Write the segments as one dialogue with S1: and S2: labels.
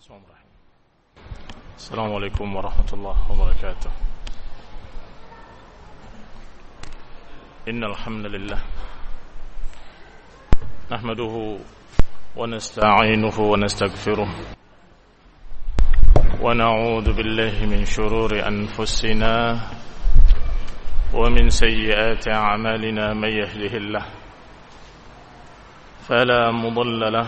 S1: السلام عليكم ورحمة الله وبركاته. إن الحمد لله نحمده ونستعينه ونستغفره ونعوذ بالله من شرور أنفسنا ومن سيئات أعمالنا. من يهده الله فلا مضل له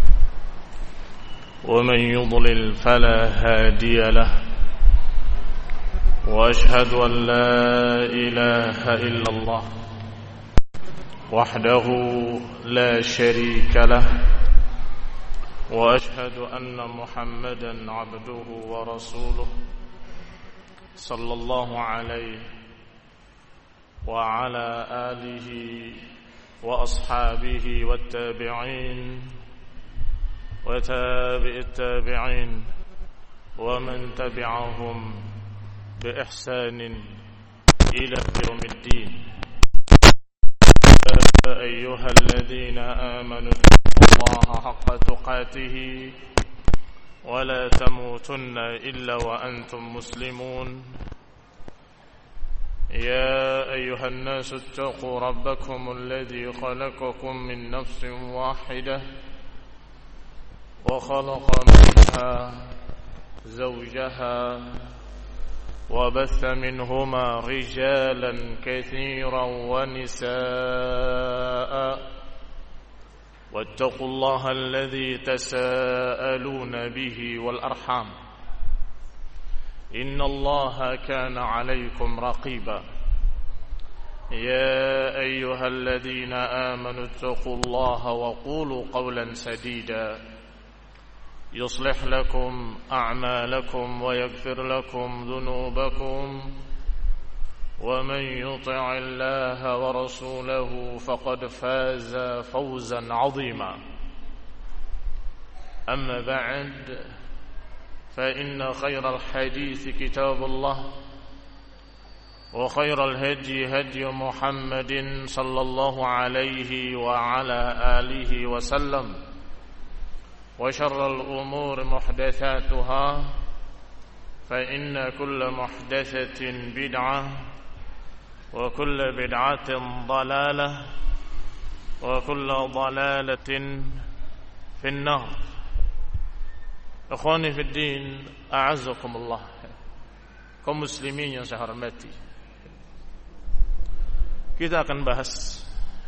S1: ومن يضلل فلا هادي له، وأشهد أن لا إله إلا الله وحده لا شريك له، وأشهد أن محمدا عبده ورسوله صلى الله عليه وعلى آله وأصحابه والتابعين وتابع التابعين ومن تبعهم بإحسان إلى يوم الدين. يا أيها الذين آمنوا اتقوا الله حق تقاته ولا تموتن إلا وأنتم مسلمون. يا أيها الناس اتقوا ربكم الذي خلقكم من نفس واحدة وخلق منها زوجها وبث منهما رجالا كثيرا ونساء، واتقوا الله الذي تساءلون به والأرحام إن الله كان عليكم رقيبا. يا أيها الذين آمنوا اتقوا الله وقولوا قولا سديدا يصلح لكم أعمالكم ويغفر لكم ذنوبكم، ومن يطع الله ورسوله فقد فاز فوزا عظيما. أما بعد، فإن خير الحديث كتاب الله، وخير الهدي هدي محمد صلى الله عليه وعلى آله وسلم، وشر الأمور محدثاتها، فإن كل محدثة بدعة، وكل بدعة ضلالة، وكل ضلالة في النار. Ikhwani fi din, a'azzakumullah, kaum muslimin yang saya hormati. Kita akan bahas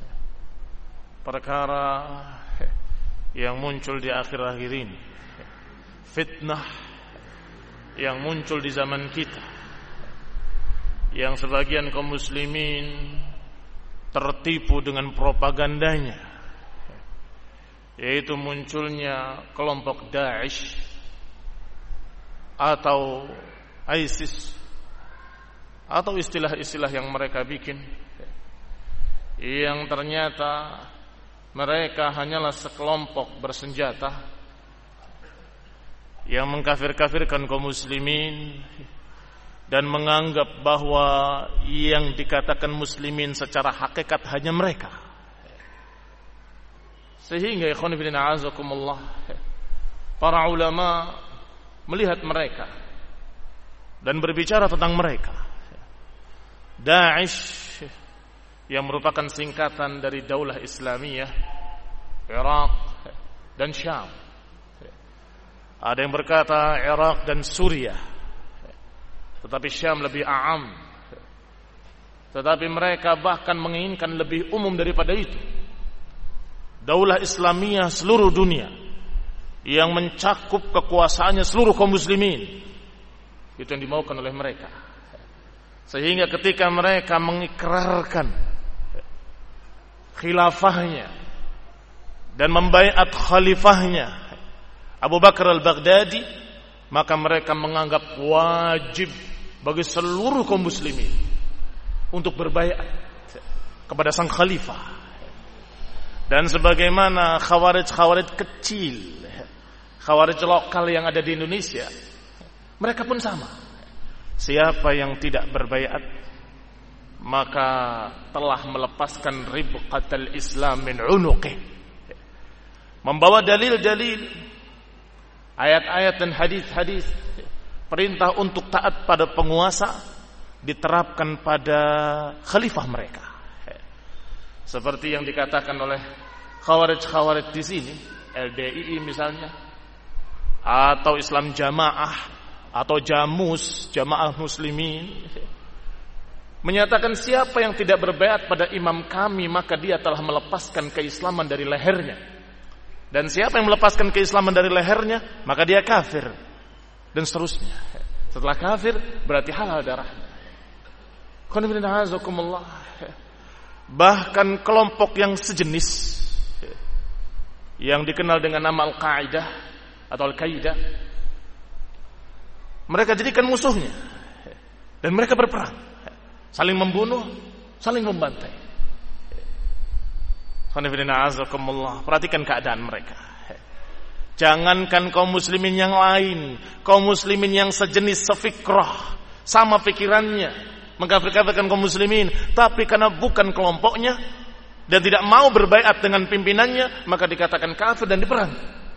S1: perkara yang muncul di akhir-akhir ini, fitnah yang muncul di zaman kita, yang sebagian kaum muslimin tertipu dengan propagandanya, yaitu munculnya kelompok Daesh atau ISIS atau istilah-istilah yang mereka bikin, yang ternyata mereka hanyalah sekelompok bersenjata yang mengkafir-kafirkan kaum muslimin dan menganggap bahwa yang dikatakan muslimin secara hakikat hanya mereka. Sehingga ikhwan fillah a'azakumullah, para ulama melihat mereka dan berbicara tentang mereka. Daesh yang merupakan singkatan dari Daulah Islamiyah Irak dan Syam. Ada yang berkata Irak dan Suriah, tetapi Syam lebih a'am. Tetapi mereka bahkan menginginkan lebih umum daripada itu, Daulah Islamiyah seluruh dunia yang mencakup kekuasaannya seluruh kaum muslimin. Itu yang dimaukan oleh mereka. Sehingga ketika mereka mengikrarkan khilafahnya dan membaiat khalifahnya Abu Bakar al-Baghdadi, maka mereka menganggap wajib bagi seluruh kaum muslimin untuk berbaiat kepada sang khalifah. Dan sebagaimana khawarij kecil, khawarij lokal yang ada di Indonesia, mereka pun sama. Siapa yang tidak berbaiat maka telah melepaskan ribqatal Islam min unuqih, membawa dalil-dalil Ayat-ayat dan hadis-hadis perintah untuk taat pada penguasa diterapkan pada khalifah mereka. Seperti yang dikatakan oleh khawarij di sini, LDII misalnya, atau Islam Jamaah, atau Jamus, Jamaah Muslimin, menyatakan siapa yang tidak berbaiat pada imam kami maka dia telah melepaskan keislaman dari lehernya, dan siapa yang melepaskan keislaman dari lehernya maka dia kafir, dan seterusnya. Setelah kafir berarti halal darahnya. Bahkan kelompok yang sejenis yang dikenal dengan nama Al-Qaeda atau Al-Qaeda, mereka jadikan musuhnya dan mereka berperang, saling membunuh, saling membantai. Perhatikan keadaan mereka. Jangankan kaum muslimin yang lain, kaum muslimin yang sejenis, sefikrah, sama pikirannya, mengkafir-kafirkan kaum muslimin, tapi karena bukan kelompoknya dan tidak mau berbaiat dengan pimpinannya, maka dikatakan kafir dan diperang.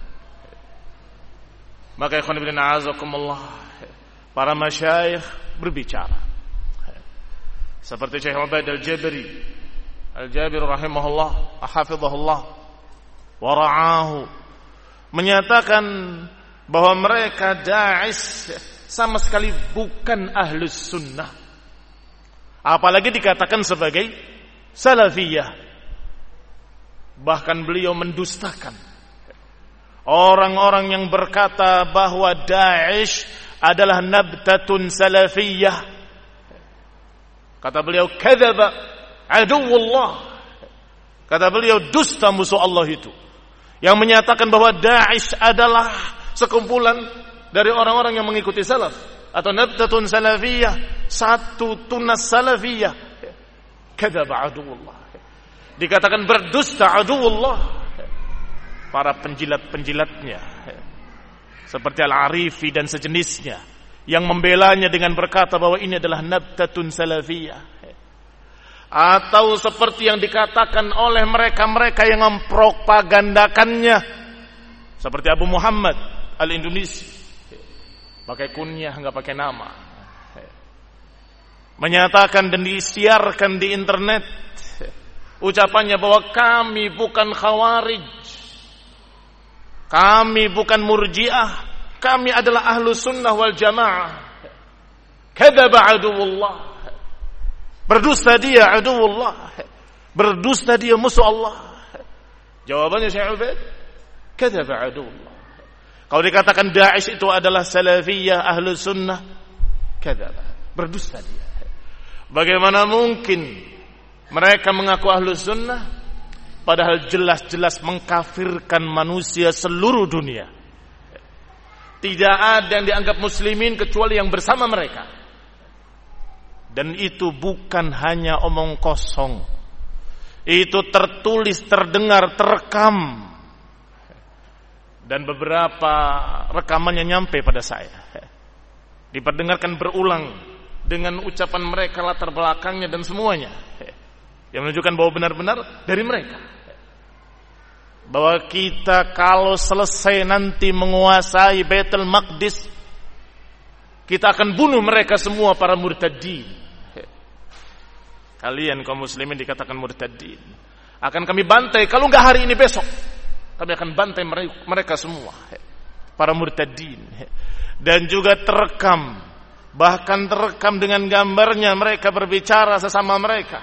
S1: Maka ikhwan fillah a'azakumullah, para masyayikh berbicara seperti Syekh Ubaid Al-Jabiri rahimahullah, hafizahullah wa ra'ahu, menyatakan bahwa mereka Daesh sama sekali bukan ahlus sunnah, apalagi dikatakan sebagai salafiyah. Bahkan beliau mendustakan orang-orang yang berkata bahwa Daesh adalah nabtatun salafiyah. Kata beliau, kadzaba aduwullah. Kata beliau, dusta musuh Allah itu yang menyatakan bahwa Daesh adalah sekumpulan dari orang-orang yang mengikuti salaf, atau nabtatun salafiyah, satu tunas salafiyah. Kadzaba aduwullah, dikatakan berdusta aduwullah, para penjilat-penjilatnya seperti Al-Arifi dan sejenisnya yang membelanya dengan berkata bahwa ini adalah nabtatun salafiyah. Atau seperti yang dikatakan oleh mereka-mereka yang mempropagandakannya, seperti Abu Muhammad Al-Indonesi, pakai kunyah enggak pakai nama, menyatakan dan disiarkan di internet ucapannya bahwa kami bukan khawarij, kami bukan murjiah, kami adalah ahlu sunnah wal jamaah. Kadzaba aduwullah, berdusta dia aduwullah, berdusta dia musuh Allah. Jawabannya Syekh Ubaid, kadzaba aduwullah. Kalau dikatakan Daesh itu adalah salafiyah ahlu sunnah, kadzaba, berdusta dia. Bagaimana mungkin mereka mengaku ahlu sunnah padahal jelas-jelas mengkafirkan manusia seluruh dunia. Tidak ada yang dianggap muslimin kecuali yang bersama mereka. Dan itu bukan hanya omong kosong, itu tertulis, terdengar, terekam, dan beberapa rekamannya nyampe pada saya, diperdengarkan berulang dengan ucapan mereka, latar belakangnya dan semuanya, yang menunjukkan bahwa benar-benar dari mereka, bahwa kita kalau selesai nanti menguasai Baitul Maqdis, kita akan bunuh mereka semua, para murtadin. Kalian kaum muslimin dikatakan murtadin, akan kami bantai, kalau enggak hari ini besok kami akan bantai mereka semua, para murtadin. Dan juga terekam, bahkan terekam dengan gambarnya mereka berbicara sesama mereka.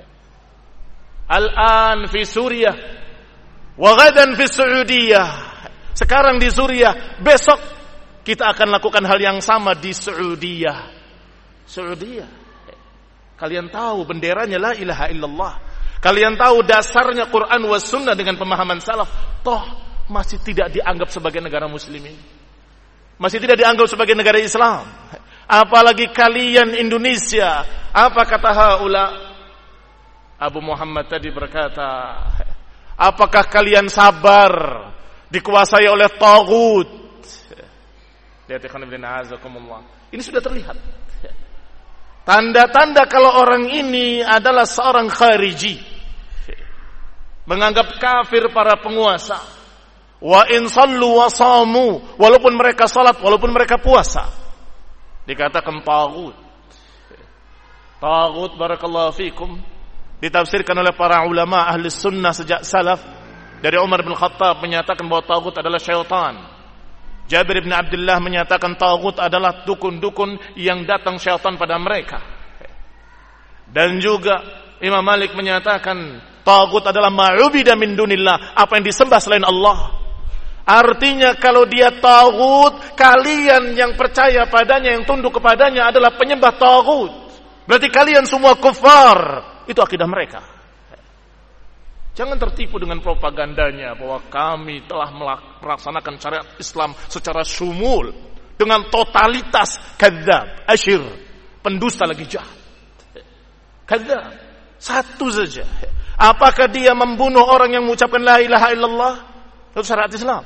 S1: Al-an fi Suriah wa ghadan fi Saudiyah. Sekarang di Suriah, besok kita akan lakukan hal yang sama di Saudiyah. Saudiyah, kalian tahu benderanya la ilaha illallah, kalian tahu dasarnya Quran was sunnah dengan pemahaman salaf, toh masih tidak dianggap sebagai negara muslimin, masih tidak dianggap sebagai negara Islam. Apalagi kalian Indonesia, apa kata haula? Abu Muhammad tadi berkata, apakah kalian sabar dikuasai oleh taghut? Lihat ikhwan fillah azakumullah, ini sudah terlihat tanda-tanda kalau orang ini adalah seorang khariji, menganggap kafir para penguasa, Wa in sallu wa samu, walaupun mereka salat, walaupun mereka puasa, dikatakan taghut. Taghut, barakallahu fikum, ditafsirkan oleh para ulama ahli sunnah sejak salaf. Dari Umar bin Khattab menyatakan bahwa taghut adalah syaitan. Jabir bin Abdullah menyatakan taghut adalah dukun-dukun yang datang syaitan pada mereka. Dan juga Imam Malik menyatakan taghut adalah ma'ubida min dunillah, apa yang disembah selain Allah. Artinya kalau dia taghut, kalian yang percaya padanya, yang tunduk kepadanya adalah penyembah taghut. Berarti kalian semua kufar. Itu akidah mereka. Jangan tertipu dengan propagandanya bahwa kami telah melaksanakan syariat Islam secara syumul, dengan totalitas. Kadzab, asyir, pendusta lagi jahat. Kadzab, satu saja. Apakah dia membunuh orang yang mengucapkan la ilaha illallah? Itu syariat Islam.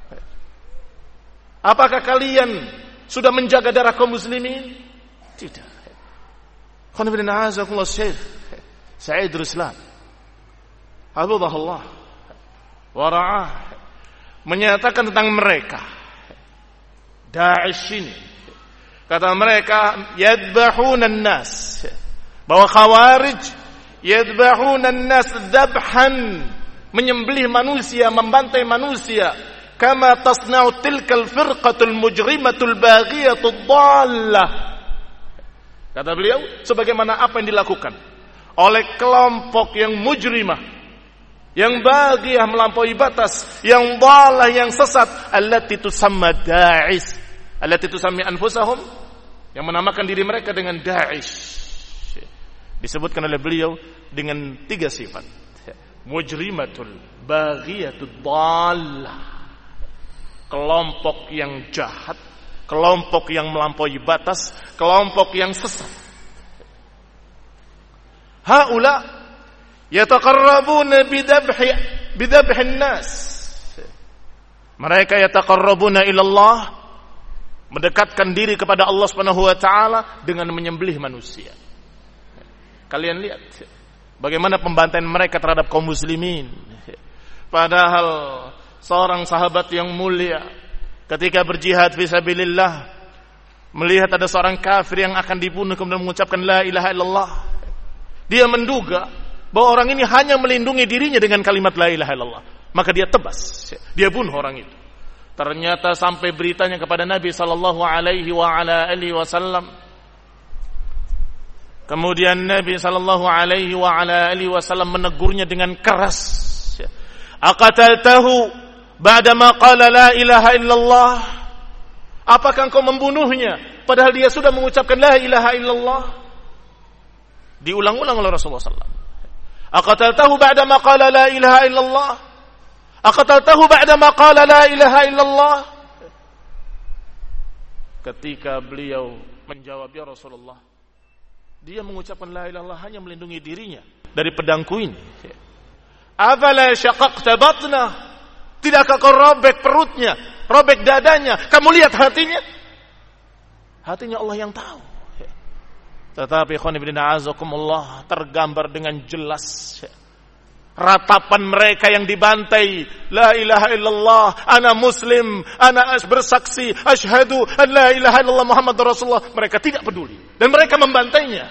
S1: Apakah kalian sudah menjaga darah kaum muslimin? Tidak. Qul inna a'azakumullah Syekh Sa'id Ruslan hafizahullah wa ra'ah menyatakan tentang mereka Daesh ini. Kata mereka yadbahunan nas, bahwa Khawarij yadbahunan nas dabhan, menyembelih manusia, membantai manusia, kama tasna'u tilkal firqatul mujrimatul baghiyatud dhallah. Kata beliau, sebagaimana apa yang dilakukan oleh kelompok yang mujrimah, yang baghiyah, melampaui batas, yang dhalah, yang sesat, allati tusamma Daesh, allati tusammi anfusahum, yang menamakan diri mereka dengan Daesh. Disebutkan oleh beliau dengan 3 sifat. Mujrimatul baghiyatud dhallah, kelompok yang jahat, kelompok yang melampaui batas, kelompok yang sesat. Haula yataqarrabuna bidabhin nas, mereka yataqarrabuna ila Allah, mendekatkan diri kepada Allah Subhanahu wa taala dengan menyembelih manusia. Kalian lihat bagaimana pembantaian mereka terhadap kaum muslimin. Padahal seorang sahabat yang mulia ketika berjihad fisabilillah melihat ada seorang kafir yang akan dibunuh kemudian mengucapkan la ilaha illallah, dia menduga bahwa orang ini hanya melindungi dirinya dengan kalimat la ilaha illallah, maka dia tebas, dia bunuh orang itu. Ternyata sampai beritanya kepada Nabi sallallahu alaihi wasallam. Kemudian Nabi sallallahu alaihi wasallam menegurnya dengan keras. Aqataltahu ba'da ma qala la ilaha illallah? Apakah engkau membunuhnya padahal dia sudah mengucapkan la ilaha illallah? Diulang-ulang oleh Rasulullah sallallahu alaihi wasallam. Aqataltahu ba'da ma qala la ilaha illallah? Aqataltahu ba'da ma qala la ilaha illallah? Ketika beliau menjawab, ya Rasulullah, dia mengucapkan la ilaha illallah hanya melindungi dirinya dari pedangku ini. Afala syaqaqta batnah? Tidakkah kau robek perutnya, robek dadanya? Kamu lihat hatinya? Hatinya Allah yang tahu. Tetapi ikhwan fillah azakumullah, tergambar dengan jelas ratapan mereka yang dibantai. La ilaha illallah, ana muslim, ana bersaksi asyhadu an la ilaha illallah Muhammadur Rasulullah. Mereka tidak peduli dan mereka membantainya.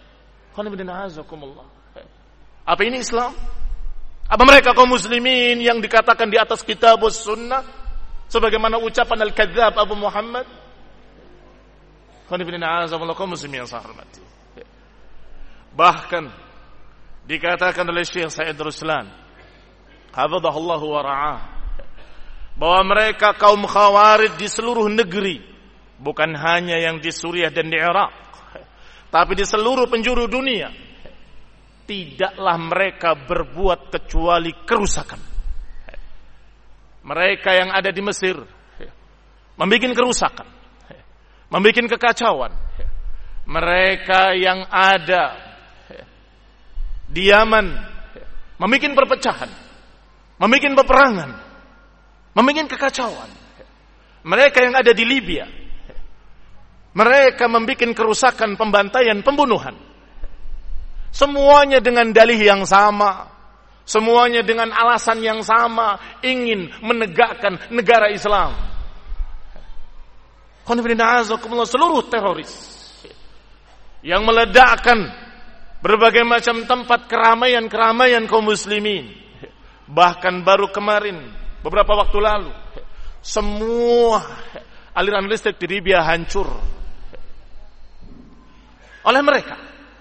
S1: Apa ini Islam? Apa mereka kaum muslimin yang dikatakan di atas kitabus sunnah sebagaimana ucapan al-kadzdzab Abu Muhammad? Kaum muslimin yang saya hormati. Bahkan dikatakan oleh Syekh Sa'id Ruslan hafizahullahu wa ra'ah bahwa mereka kaum Khawarij di seluruh negeri, bukan hanya yang di Suriah dan di Irak, tapi di seluruh penjuru dunia, tidaklah mereka berbuat kecuali kerusakan. Mereka yang ada di Mesir membuat kerusakan, membuat kekacauan. Mereka yang ada di Yaman membuat perpecahan, membuat peperangan, membuat kekacauan. Mereka yang ada di Libya, mereka membuat kerusakan, pembantaian, pembunuhan. Semuanya dengan dalih yang sama. Semuanya dengan alasan yang sama, ingin menegakkan negara Islam. Seluruh teroris yang meledakkan berbagai macam tempat keramaian kaum muslimin. Bahkan baru kemarin, beberapa waktu lalu, semua aliran listrik di Libya hancur oleh mereka.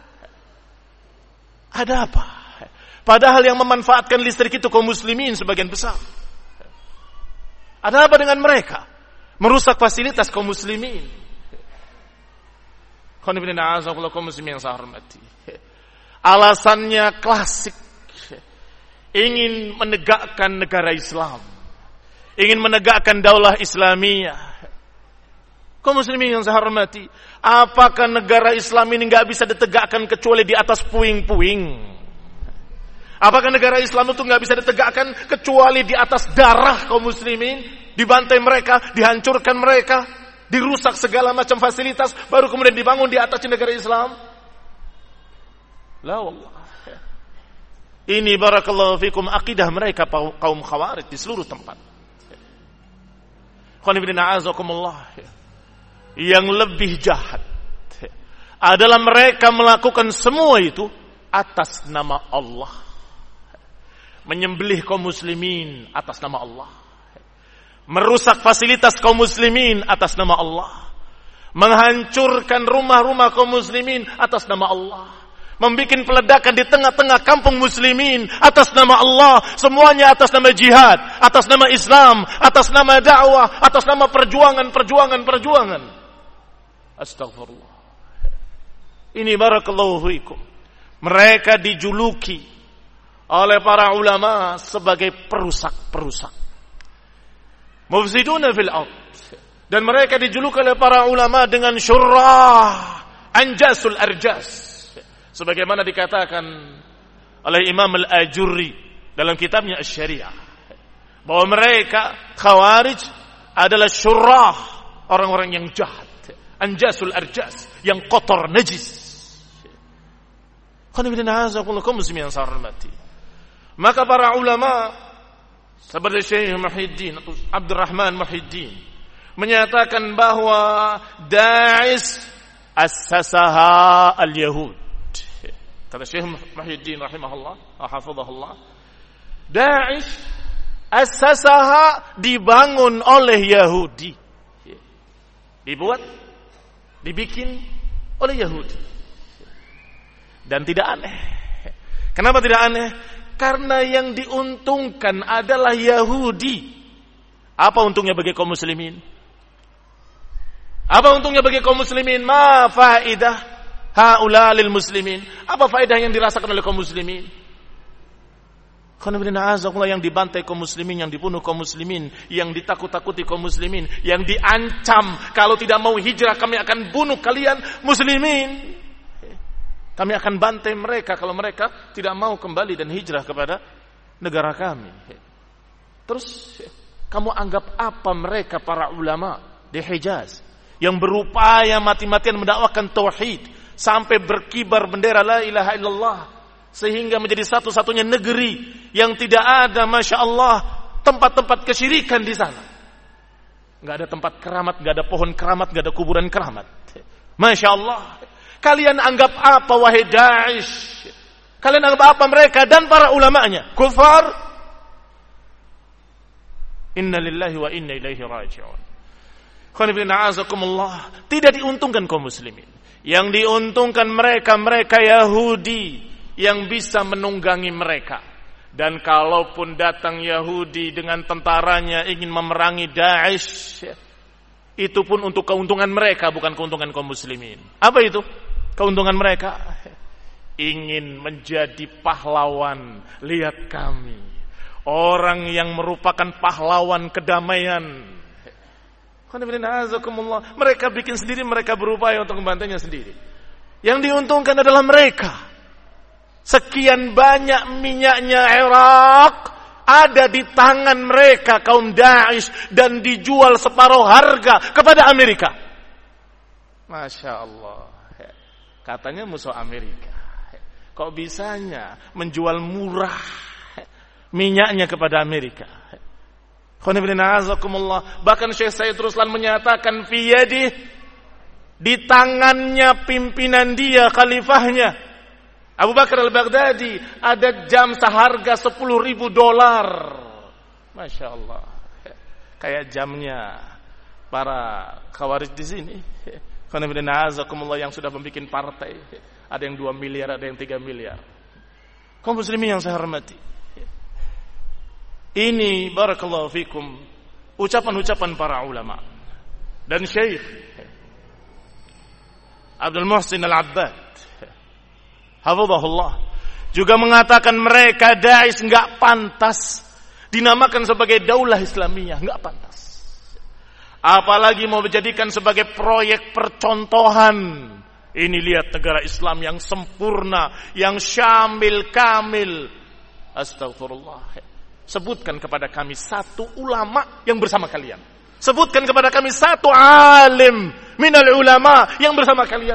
S1: Ada apa? Padahal yang memanfaatkan listrik itu kaum muslimin sebagian besar. Ada apa dengan mereka? Merusak fasilitas kaum muslimin. Kaum muslimin yang saya hormati. Alasannya klasik. Ingin menegakkan negara Islam. Ingin menegakkan daulah Islamiyah. Kaum muslimin yang saya hormati, apakah negara Islam ini enggak bisa ditegakkan kecuali di atas puing-puing? Apakah negara Islam itu nggak bisa ditegakkan kecuali di atas darah kaum muslimin, dibantai mereka, dihancurkan mereka, dirusak segala macam fasilitas, baru kemudian dibangun di atas negara Islam? La wallah. Ini barakallahu fikum akidah mereka kaum Khawarij di seluruh tempat. Yang lebih jahat adalah mereka melakukan semua itu atas nama Allah. Menyembelih kaum muslimin atas nama Allah. Merusak fasilitas kaum muslimin atas nama Allah. Menghancurkan rumah-rumah kaum muslimin atas nama Allah. Membikin peledakan di tengah-tengah kampung muslimin atas nama Allah. Semuanya atas nama jihad, atas nama Islam, atas nama dakwah, atas nama perjuangan. Astagfirullah. Ini barakallahu fiikum. Mereka dijuluki oleh para ulama sebagai perusak. Mufsiduna fil ard. Dan mereka dijuluki oleh para ulama dengan syurrah, anjasul arjas. Sebagaimana dikatakan oleh Imam Al-Ajurri dalam kitabnya Asy-Syariah, bahwa mereka Khawarij adalah syurrah, orang-orang yang jahat, anjasul arjas, yang kotor, najis. Maka para ulama seperti Syekh Muhyiddin atau Abdurrahman Muhyiddin menyatakan bahwa Daesh assasaha al-Yahud. Kata Syekh Muhyiddin rahimahullah, hafizahullah, Daesh assasaha dibangun oleh Yahudi. Dibikin oleh Yahudi. Dan tidak aneh. Kenapa tidak aneh? Karena yang diuntungkan adalah Yahudi. Apa untungnya bagi kaum muslimin? Apa untungnya bagi kaum muslimin? Ma faidah haula lil muslimin. Apa faedah yang dirasakan oleh kaum muslimin? Yang dibantai kaum muslimin, yang dibunuh kaum muslimin, yang ditakut-takuti kaum muslimin, yang diancam kalau tidak mau hijrah kami akan bunuh kalian muslimin. Kami akan bantai mereka kalau mereka tidak mau kembali dan hijrah kepada negara kami. Terus kamu anggap apa mereka para ulama di Hijaz yang berupaya mati-matian mendakwakan tauhid sampai berkibar bendera la ilaha illallah sehingga menjadi satu-satunya negeri yang tidak ada, masya Allah, tempat-tempat kesyirikan di sana. Nggak ada tempat keramat, nggak ada pohon keramat, nggak ada kuburan keramat. Masya Allah. Kalian anggap apa wahai Daesh? Kalian anggap apa mereka dan para ulamanya? Kufar? Inna lillahi wa inna ilaihi raji'un. Tidak diuntungkan kaum muslimin. Yang diuntungkan mereka Yahudi yang bisa menunggangi mereka. Dan kalaupun datang Yahudi dengan tentaranya ingin memerangi Daesh, itu pun untuk keuntungan mereka, bukan keuntungan kaum muslimin. Apa itu? Keuntungan mereka ingin menjadi pahlawan. Lihat kami, orang yang merupakan pahlawan kedamaian. Mereka bikin sendiri, mereka berupaya untuk membantainya sendiri. Yang diuntungkan adalah mereka. Sekian banyak minyaknya Irak ada di tangan mereka kaum Daesh dan dijual separuh harga kepada Amerika. Masya Allah. Katanya musuh Amerika. Kok bisanya menjual murah minyaknya kepada Amerika. Bahkan Syekh Said Ruslan menyatakan fi yadih, di tangannya pimpinan dia, khalifahnya Abu Bakar al-Baghdadi, ada jam seharga $10,000. Masya Allah, kayak jamnya para khawarij di sini. Yang sudah membuat partai, ada yang 2 miliar, ada yang 3 miliar. Kaum muslimin yang saya hormati, ini barakallahu fikum ucapan-ucapan para ulama. Dan Syekh Abdul Muhsin Al-Abbad hafizahullah juga mengatakan mereka Daesh enggak pantas dinamakan sebagai daulah Islamiyah, enggak pantas. Apalagi mau dijadikan sebagai proyek percontohan. Ini lihat negara Islam yang sempurna, yang syamil kamil. Astagfirullah. Sebutkan kepada kami satu ulama yang bersama kalian. Sebutkan kepada kami satu alim minal ulama yang bersama kalian.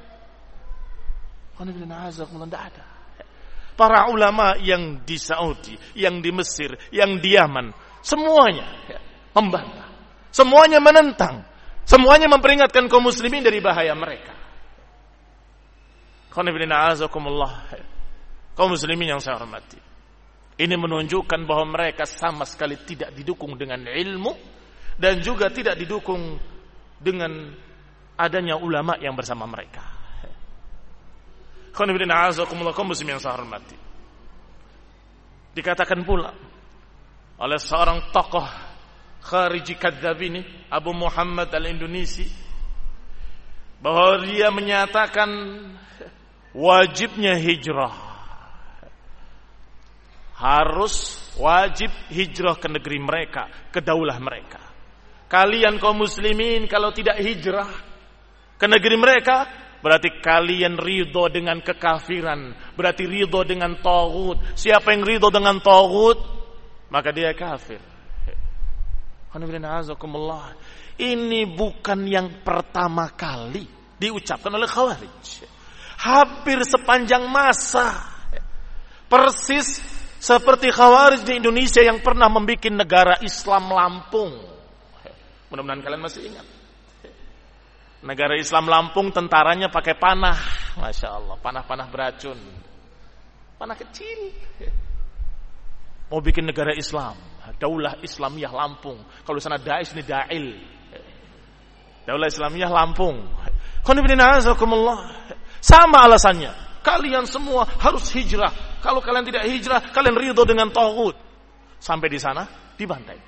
S1: Tidak ada. Para ulama yang di Saudi, yang di Mesir, yang di Yaman, semuanya membantah, semuanya menentang, semuanya memperingatkan kaum muslimin dari bahaya mereka. Kaum muslimin yang saya hormati, ini menunjukkan bahwa mereka sama sekali tidak didukung dengan ilmu dan juga tidak didukung dengan adanya ulama yang bersama mereka. Kaum muslimin yang saya hormati, dikatakan pula oleh seorang tokoh khariji kadzab ini, Abu Muhammad Al-Indonesi, bahwa dia menyatakan wajibnya hijrah. Harus wajib hijrah ke negeri mereka, ke daulah mereka. Kalian kaum muslimin kalau tidak hijrah ke negeri mereka, berarti kalian ridho dengan kekafiran, berarti ridho dengan taghut. Siapa yang ridho dengan taghut, maka dia kafir. Ini bukan yang pertama kali diucapkan oleh Khawarij. Hampir sepanjang masa, persis seperti Khawarij di Indonesia yang pernah membuat negara Islam Lampung. Mudah-mudahan kalian masih ingat. Negara Islam Lampung, tentaranya pakai panah. Masya Allah, panah-panah beracun. Panah kecil. Mau bikin negara Islam, daulah Islamiyah Lampung. Kalau sana Daesh, ini Dail. Daulah Islamiyah Lampung. Sama alasannya. Kalian semua harus hijrah. Kalau kalian tidak hijrah, kalian ridho dengan taghut. Sampai di sana dibantai.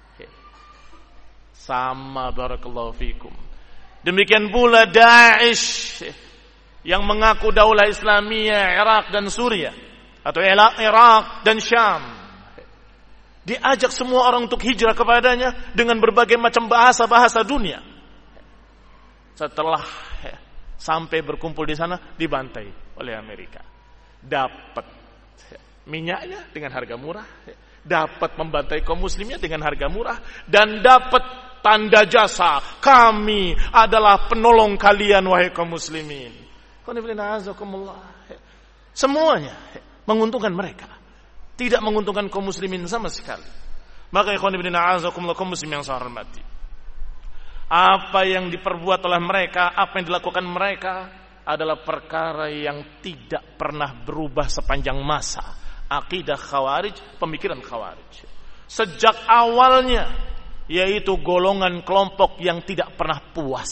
S1: Sama barakallahu fikum. Demikian pula Daesh yang mengaku daulah Islamiyah Irak dan Suriah, atau Irak dan Syam. Diajak semua orang untuk hijrah kepadanya dengan berbagai macam bahasa-bahasa dunia. Setelah sampai berkumpul di sana, dibantai oleh Amerika. Dapat minyaknya dengan harga murah, dapat membantai kaum muslimnya dengan harga murah, dan dapat tanda jasa, kami adalah penolong kalian wahai kaum muslimin. Semuanya menguntungkan mereka, tidak menguntungkan kaum muslimin sama sekali. Maka kaum muslimin yang saya hormati, apa yang diperbuat oleh mereka, apa yang dilakukan mereka adalah perkara yang tidak pernah berubah sepanjang masa. Akidah Khawarij, pemikiran Khawarij sejak awalnya, yaitu golongan kelompok yang tidak pernah puas.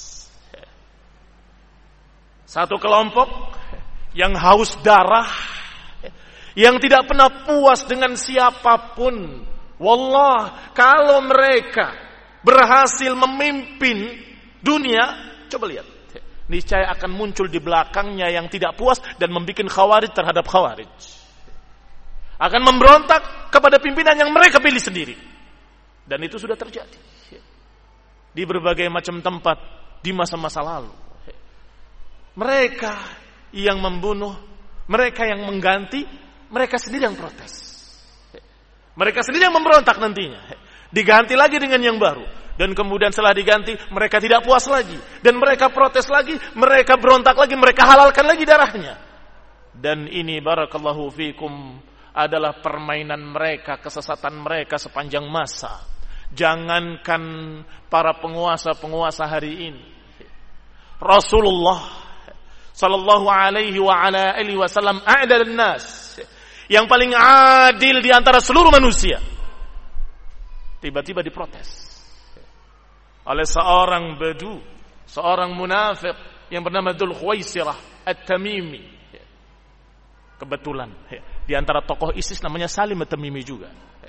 S1: Satu kelompok yang haus darah, yang tidak pernah puas dengan siapapun. Wallah, kalau mereka berhasil memimpin dunia, coba lihat, niscaya akan muncul di belakangnya yang tidak puas dan membuat Khawarij terhadap Khawarij. Akan memberontak kepada pimpinan yang mereka pilih sendiri. Dan itu sudah terjadi di berbagai macam tempat di masa-masa lalu. Mereka yang membunuh, mereka yang mengganti, mereka sendiri yang protes. Mereka sendiri yang memberontak nantinya. Diganti lagi dengan yang baru. Dan kemudian setelah diganti, mereka tidak puas lagi. Dan mereka protes lagi, mereka berontak lagi, mereka halalkan lagi darahnya. Dan ini barakallahu fikum adalah permainan mereka, kesesatan mereka sepanjang masa. Jangankan para penguasa-penguasa hari ini, Rasulullah sallallahu alaihi wa ala alihi wasallam a'dalun nas, yang paling adil di antara seluruh manusia, tiba-tiba diprotes oleh seorang badu, seorang munafik yang bernama Dzul Khuwaisirah At-Tamimi. Kebetulan di antara tokoh ISIS namanya Salim At-Tamimi juga.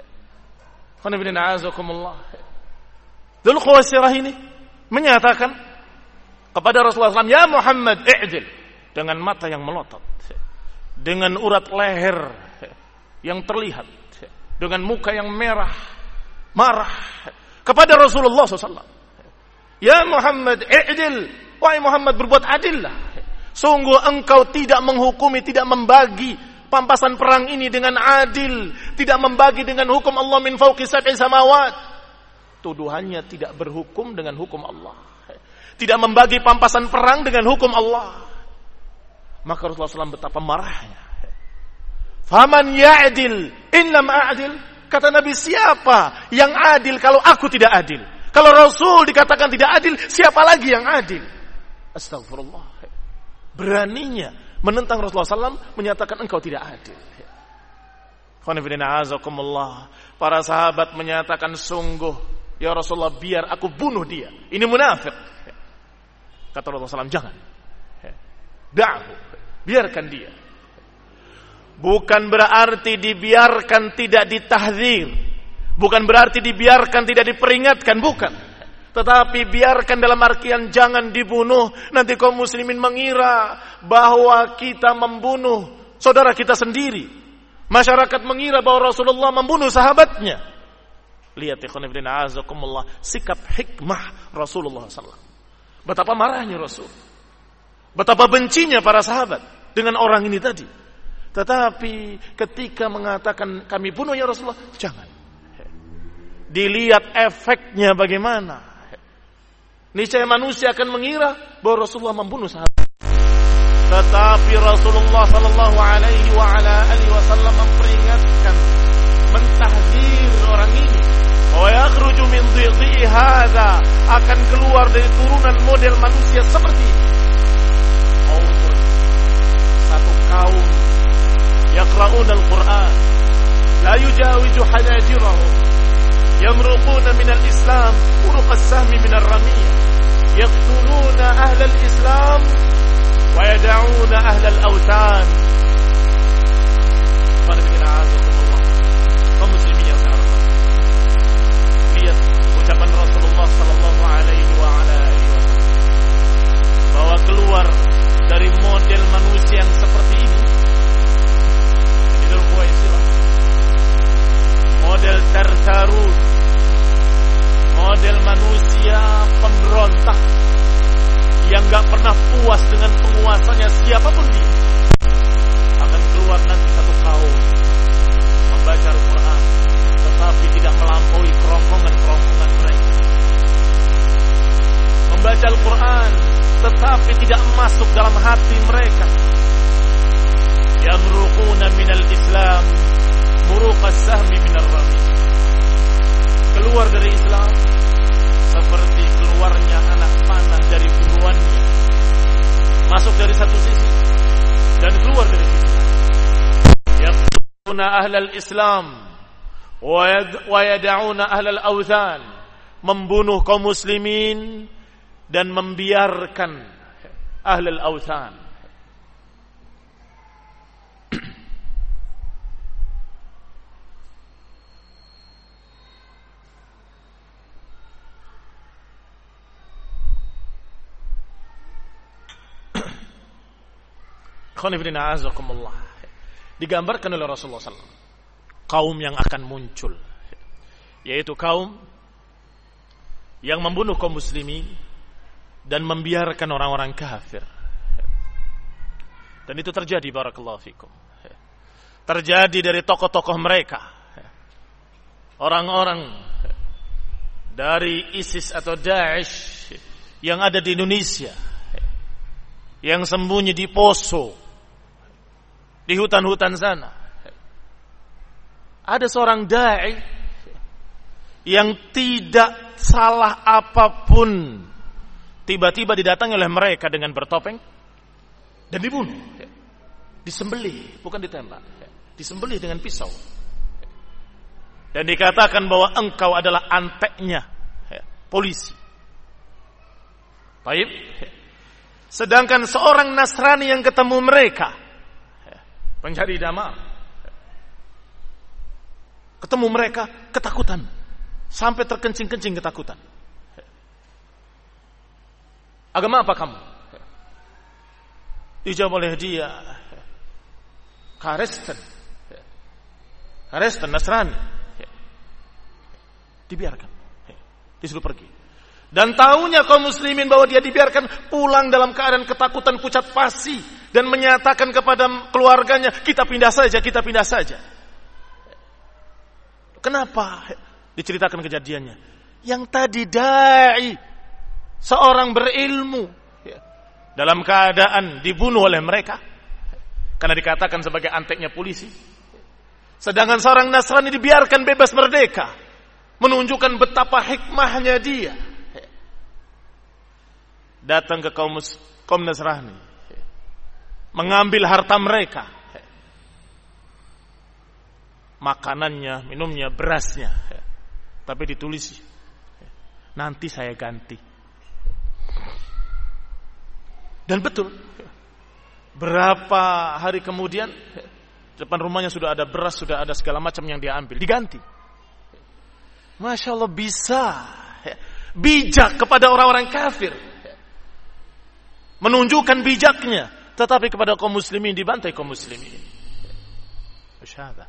S1: Dzul Khuwaisirah ini menyatakan kepada Rasulullah SAW, "Ya Muhammad, i'dil," dengan mata yang melotot, dengan urat leher yang terlihat, dengan muka yang merah, marah kepada Rasulullah SAW. "Ya Muhammad, i'dil," wahai Muhammad, berbuat adillah. Sungguh engkau tidak menghukumi, tidak membagi pampasan perang ini dengan adil, tidak membagi dengan hukum Allah min fawqi sab'i samawat. Tuduhannya tidak berhukum dengan hukum Allah, tidak membagi pampasan perang dengan hukum Allah. Maka Rasulullah SAW betapa marahnya. "Faman ya'dil in lam a'dil?" Kata Nabi, siapa yang adil kalau aku tidak adil? Kalau Rasul dikatakan tidak adil, siapa lagi yang adil? Astagfirullah. Beraninya menentang Rasulullah SAW, menyatakan engkau tidak adil. Para sahabat menyatakan, sungguh ya Rasulullah, biar aku bunuh dia, ini munafik. Kata Rasulullah SAW, jangan, da'hu, biarkan dia. Bukan berarti dibiarkan tidak ditahdzir, bukan berarti dibiarkan tidak diperingatkan, bukan. Tetapi biarkan dalam artian jangan dibunuh. Nanti kaum muslimin mengira bahwa kita membunuh saudara kita sendiri. Masyarakat mengira bahwa Rasulullah membunuh sahabatnya. Lihat ikhwan fillah azakumullah, sikap hikmah Rasulullah SAW. Betapa marahnya Rasul, betapa bencinya para sahabat dengan orang ini tadi. Tetapi ketika mengatakan kami bunuh ya Rasulullah, jangan. Dilihat efeknya bagaimana. Niscaya manusia akan mengira bahwa Rasulullah membunuh sahabat. Tetapi Rasulullah sallallahu alaihi wa ala alihi wasallam memperingatkan, mentahdzir orang ini. Wa yakhruju min dhidhi hadza, akan keluar dari turunan model manusia seperti ini. Satu kaum yaqra'una al-Qur'an la yujawizu hanajirahum yamruquna min al-Islam uruq as-sahmi min ar-ramiyah yaqtuluna ahla al-Islam wa yad'una ahla al-awthan. Kaum muslimin yang saya hormati, lihat ucapan Rasulullah sallallahu alaihi wa ala alihi wasallam bahwa keluar dari model manusia yang seperti ini, model tertaru, model manusia pemberontak yang gak pernah puas dengan penguasanya siapapun dia, akan keluar nanti satu kaum membaca Al-Quran tetapi tidak melampaui kerongkongan-kerongkongan mereka, membaca Al-Quran tetapi tidak masuk dalam hati mereka. Yamruquna minal Islam muruqas sahmi minar rami, keluar dari Islam seperti keluarnya anak panah dari buruannya, masuk dari satu sisi dan keluar dari sisi lain. Yaqtuluna ahlal Islam wa yad'una ahlal awthan, membunuh kaum muslimin dan membiarkan ahlal awthan. Digambarkan oleh Rasulullah SAW kaum yang akan muncul, yaitu kaum yang membunuh kaum muslimin dan membiarkan orang-orang kafir. Dan itu terjadi, barakallahu fikum, terjadi dari tokoh-tokoh mereka, orang-orang dari ISIS atau Daesh yang ada di Indonesia, yang sembunyi di Poso, di hutan-hutan sana, ada seorang dai yang tidak salah apapun tiba-tiba didatangi oleh mereka dengan bertopeng dan dibunuh, disembelih, bukan ditembak, disembelih dengan pisau, dan dikatakan bahwa engkau adalah anteknya polisi. Baik. Sedangkan seorang Nasrani yang ketemu mereka, pencari damai, ketemu mereka ketakutan, sampai terkencing-kencing ketakutan. Agama apa kamu? Dijawab oleh dia, Kristen Nasrani. Dibiarkan, disuruh pergi. Dan tahunya kaum muslimin bahwa dia dibiarkan, pulang dalam keadaan ketakutan pucat pasi dan menyatakan kepada keluarganya, kita pindah saja. Kenapa? Diceritakan kejadiannya. Yang tadi dai, seorang berilmu, dalam keadaan dibunuh oleh mereka karena dikatakan sebagai anteknya polisi. Sedangkan seorang Nasrani dibiarkan bebas merdeka, menunjukkan betapa hikmahnya dia. Datang ke kaum Nasrani, mengambil harta mereka, makanannya, minumnya, berasnya, tapi ditulis, nanti saya ganti. Dan betul, berapa hari kemudian depan rumahnya sudah ada beras, sudah ada segala macam yang dia ambil, diganti. Masya Allah, bisa bijak kepada orang-orang kafir, menunjukkan bijaknya, tetapi kepada kaum muslimin dibantai kaum muslimin. Masyaallah.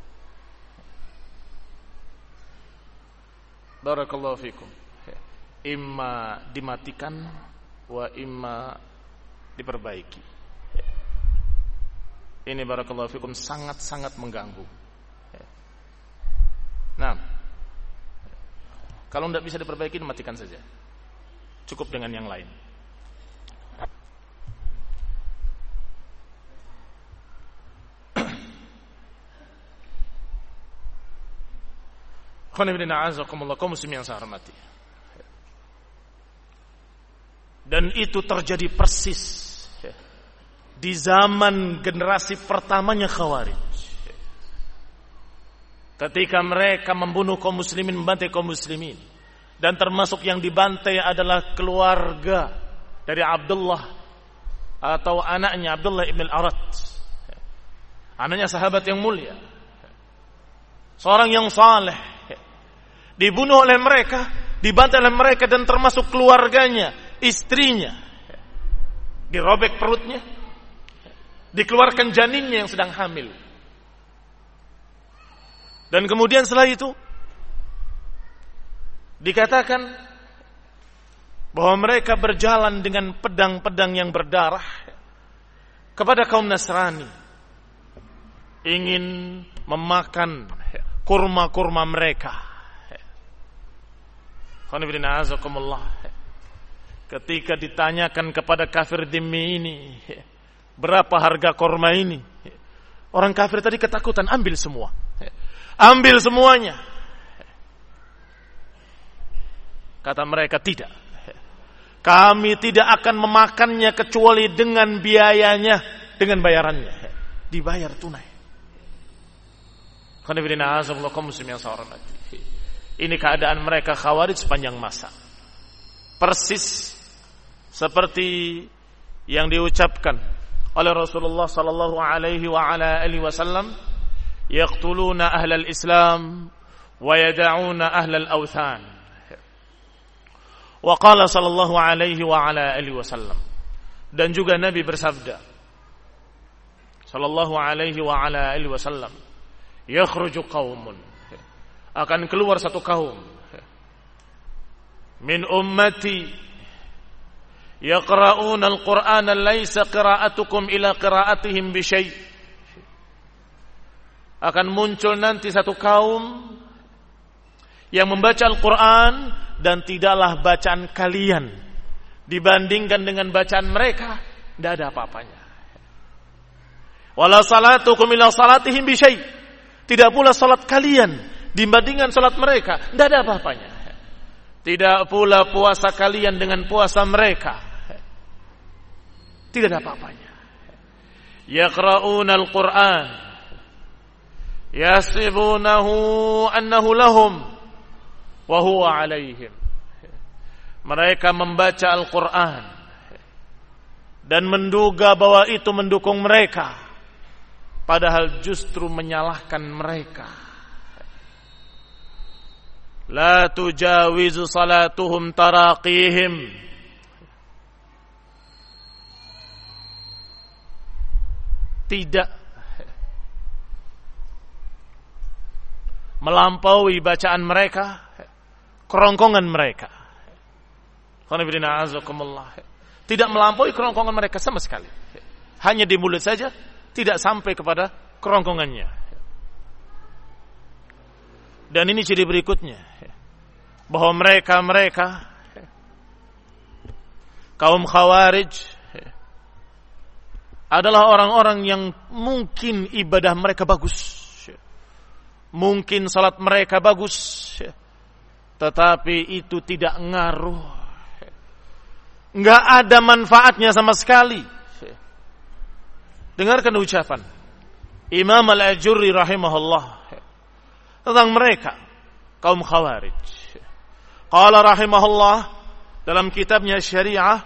S1: Barakallahu fikum. Imma dimatikan wa imma diperbaiki. Ini barakallahu fikum sangat-sangat mengganggu. Nah, kalau tidak bisa diperbaiki, dimatikan saja. Cukup dengan yang lain. Kaum muslimin yang saya hormati. Dan itu terjadi persis di zaman generasi pertamanya Khawarij. Ketika mereka membunuh kaum muslimin, membantai kaum muslimin, dan termasuk yang dibantai adalah keluarga dari Abdullah atau anaknya Abdullah ibn al-Arat, anaknya sahabat yang mulia, seorang yang saleh, dibunuh oleh mereka, dibantai oleh mereka, dan termasuk keluarganya, istrinya, dirobek perutnya, dikeluarkan janinnya yang sedang hamil. Dan kemudian setelah itu dikatakan bahwa mereka berjalan dengan pedang-pedang yang berdarah kepada kaum Nasrani, ingin memakan kurma-kurma mereka. Ketika ditanyakan kepada kafir dhimmi ini, berapa harga kurma ini? Orang kafir tadi ketakutan, ambil semua. Ambil semuanya. Kata mereka, tidak. Kami tidak akan memakannya kecuali dengan biayanya, dengan bayarannya. Dibayar tunai. Ini keadaan mereka Khawarij sepanjang masa. Persis seperti yang diucapkan oleh Rasulullah sallallahu alaihi wa ala alihi wasallam, yaqtuluna ahlal Islam wa yad'una ahlal awthan. Wa qala sallallahu alaihi wa ala alihi wasallam, dan juga Nabi bersabda sallallahu alaihi wa ala alihi wasallam, yakhruju qaumun, akan keluar satu kaum, min ummati yaqra'una al-Qur'ana laysa qira'atukum ila qira'atihim bi syai'. Akan muncul nanti satu kaum yang membaca Al-Qur'an dan tidaklah bacaan kalian dibandingkan dengan bacaan mereka, tidak ada apa-apanya. Wala salatukum ila salatihim bi syai'. Tidak pula salat kalian dibandingkan salat mereka, tidak ada apa-apanya. Tidak pula puasa kalian dengan puasa mereka, tidak ada apa-apanya. Yaqra'una al-Qur'an yasibunahu annahu lahum wa huwa alaihim. Mereka membaca Al-Qur'an dan menduga bahwa itu mendukung mereka, padahal justru menyalahkan mereka. La tujawizu salatuhum taraqihim. Tidak melampaui bacaan mereka, kerongkongan mereka. Tidak melampaui kerongkongan mereka sama sekali. Hanya di mulut saja, tidak sampai kepada kerongkongannya. Dan ini ciri berikutnya, bahwa mereka kaum Khawarij adalah orang-orang yang mungkin ibadah mereka bagus, mungkin salat mereka bagus, tetapi itu tidak ngaruh. Enggak ada manfaatnya sama sekali. Dengarkan ucapan Imam Al-Ajurri rahimahullah tentang mereka, kaum Khawarij. Qala rahimahullah dalam kitabnya Syariah,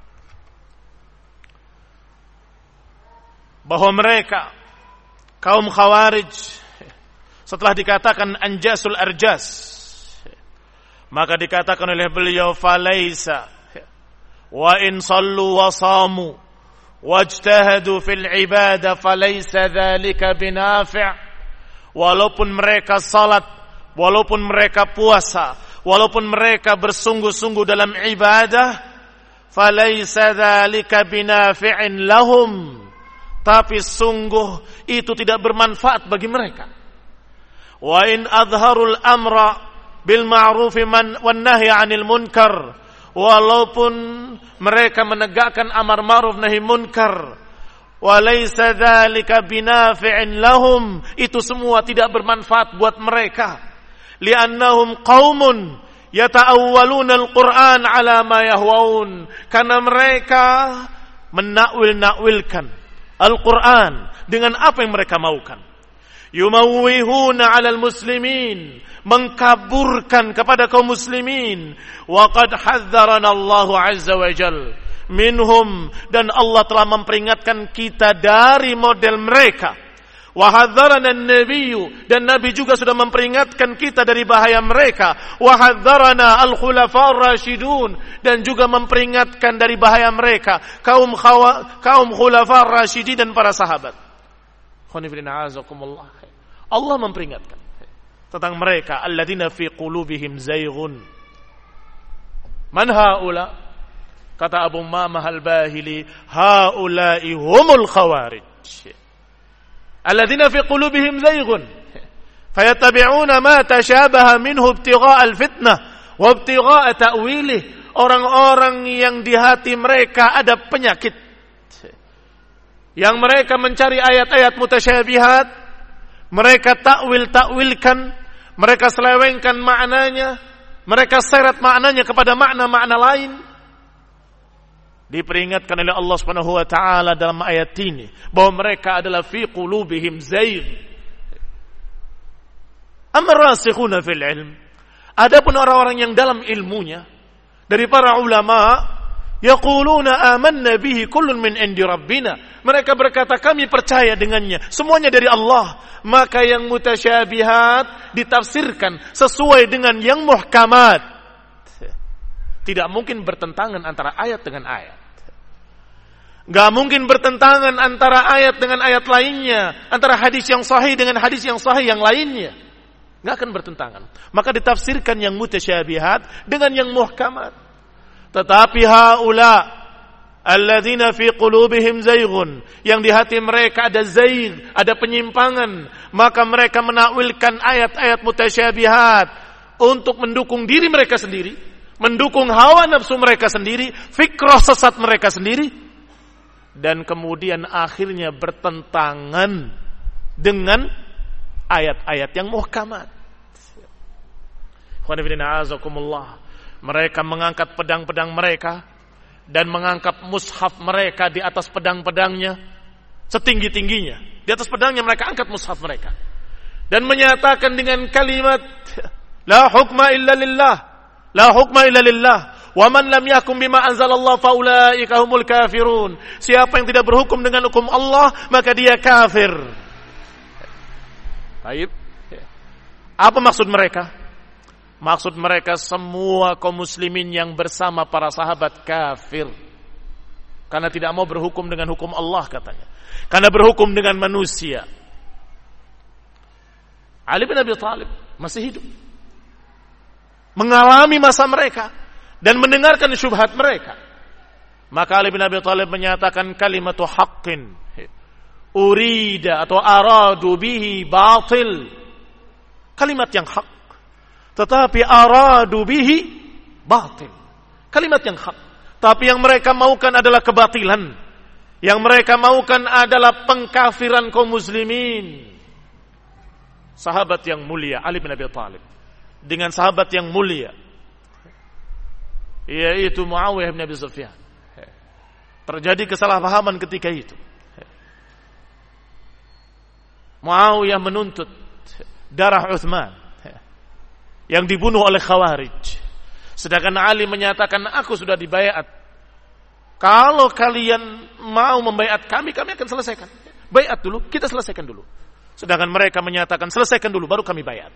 S1: bahwa mereka, kaum Khawarij, setelah dikatakan anjasul arjas, maka dikatakan oleh beliau, falaisa wa in sallu wa samu wajtahadu fil ibadah falaisa dzalika binafi'. Walaupun mereka salat, walaupun mereka puasa, walaupun mereka bersungguh-sungguh dalam ibadah, falaisa dzalika binafi'in lahum, tapi sungguh itu tidak bermanfaat bagi mereka. Wa in adharul amra bil ma'rufi wan nahyi 'anil munkar, walaupun mereka menegakkan amar ma'ruf nahi munkar, walaysa dzalika binafi'in lahum, itu semua tidak bermanfaat buat mereka. Li'annahum qaumun yata'awwaluna al-Qur'an 'ala ma yahwaun, karena mereka menakwil-nakwilkan Al-Qur'an dengan apa yang mereka maukan. Yumawwihuna 'alal muslimin, mengkaburkan kepada kaum muslimin. Wa qad hadzarana Allahu 'azza wa jalla minhum, dan Allah telah memperingatkan kita dari model mereka. Wa hadzarana an-nabiyyu, dan Nabi juga sudah memperingatkan kita dari bahaya mereka. Wa hadzarana al-khulafa ar-rasyidun, dan juga memperingatkan dari bahaya mereka, kaum khulafa ar-rasyidin dan para sahabat. Allah memperingatkan tentang mereka, alladzina fi qulubihim zayghun. Man haula? Kata Abu Mamah Al-Bahili, haula'i humul khawarij. Alladzina fi qulubihim zayghun fayattabi'una ma tashabaha minhu ibtigha'a al-fitnah wa ibtigha'a ta'wilih. Orang-orang yang di hati mereka ada penyakit, yang mereka mencari ayat-ayat mutasyabihat, mereka takwilkan, mereka selewengkan maknanya, mereka seret maknanya kepada makna-makna lain. Diperingatkan oleh Allah Subhanahu wa taala dalam ayat ini bahwa mereka adalah fi qulubihim zayg. Amma rasikhuna fil ilm, adapun orang-orang yang dalam ilmunya dari para ulama, yaquluna amanna bihi kullun min indi rabbina, mereka berkata kami percaya dengannya, semuanya dari Allah. Maka yang mutasyabihat ditafsirkan sesuai dengan yang muhkamat. Tidak mungkin bertentangan antara ayat dengan ayat. Gak mungkin bertentangan antara ayat dengan ayat lainnya, antara hadis yang sahih dengan hadis yang sahih yang lainnya. Gak akan bertentangan. Maka ditafsirkan yang mutasyabihat dengan yang muhkamat. Tetapi haula alladzina fi qulubihim zayghun, yang di hati mereka ada zaygh, ada penyimpangan, maka mereka menakwilkan ayat-ayat mutasyabihat untuk mendukung diri mereka sendiri, mendukung hawa nafsu mereka sendiri, fikrah sesat mereka sendiri, dan kemudian akhirnya bertentangan dengan ayat-ayat yang muhkamat. Mereka mengangkat pedang-pedang mereka dan mengangkat mushaf mereka di atas pedang-pedangnya setinggi-tingginya. Di atas pedangnya mereka angkat mushaf mereka dan menyatakan dengan kalimat la hukma illa lillah, la hukma illa lillah, wa man lam yakum bima anzalallah fa ulaika humul kafirun. Siapa yang tidak berhukum dengan hukum Allah, maka dia kafir. Baik. Apa maksud mereka? Maksud mereka semua kaum muslimin yang bersama para sahabat kafir. Karena tidak mau berhukum dengan hukum Allah katanya. Karena berhukum dengan manusia. Ali bin Abi Thalib masih hidup. Mengalami masa mereka dan mendengarkan syubhat mereka. Maka Ali bin Abi Thalib menyatakan kalimatu haqqin urida atau aradu bihi batil. Kalimat yang hak tetapi aradu bihi batil. Kalimat yang hak tapi yang mereka maukan adalah kebatilan. Yang mereka maukan adalah pengkafiran kaum muslimin. Sahabat yang mulia Ali bin Abi Thalib dengan sahabat yang mulia yaitu Muawiyah bin Abi Sufyan. Terjadi kesalahpahaman ketika itu. Muawiyah menuntut darah Utsman yang dibunuh oleh Khawarij. Sedangkan Ali menyatakan, aku sudah dibaiat. Kalau kalian mau membaiat kami akan selesaikan. Baiat dulu, kita selesaikan dulu. Sedangkan mereka menyatakan, selesaikan dulu, baru kami baiat.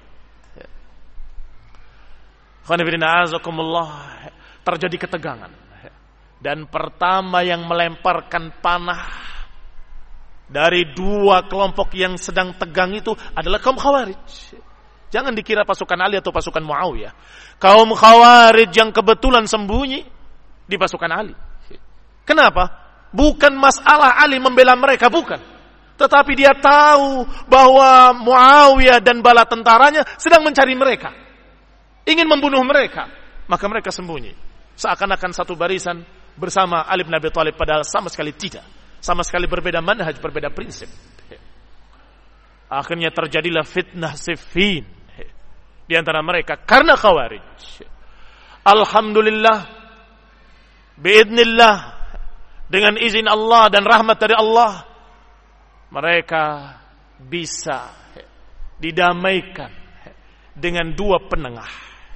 S1: Terjadi ketegangan. Dan pertama yang melemparkan panah dari dua kelompok yang sedang tegang itu adalah kaum Khawarij. Jangan dikira pasukan Ali atau pasukan Muawiyah. Kaum Khawarij yang kebetulan sembunyi di pasukan Ali. Kenapa? Bukan masalah Ali membela mereka, bukan. Tetapi dia tahu bahwa Muawiyah dan bala tentaranya sedang mencari mereka. Ingin membunuh mereka. Maka mereka sembunyi. Seakan-akan satu barisan bersama Ali bin Abi Thalib, padahal sama sekali tidak. Sama sekali berbeda manhaj, berbeda prinsip. Akhirnya terjadilah fitnah Siffin di antara mereka karena Khawarij. Alhamdulillah, biidznillah, dengan izin Allah dan rahmat dari Allah, mereka bisa didamaikan dengan dua penengah,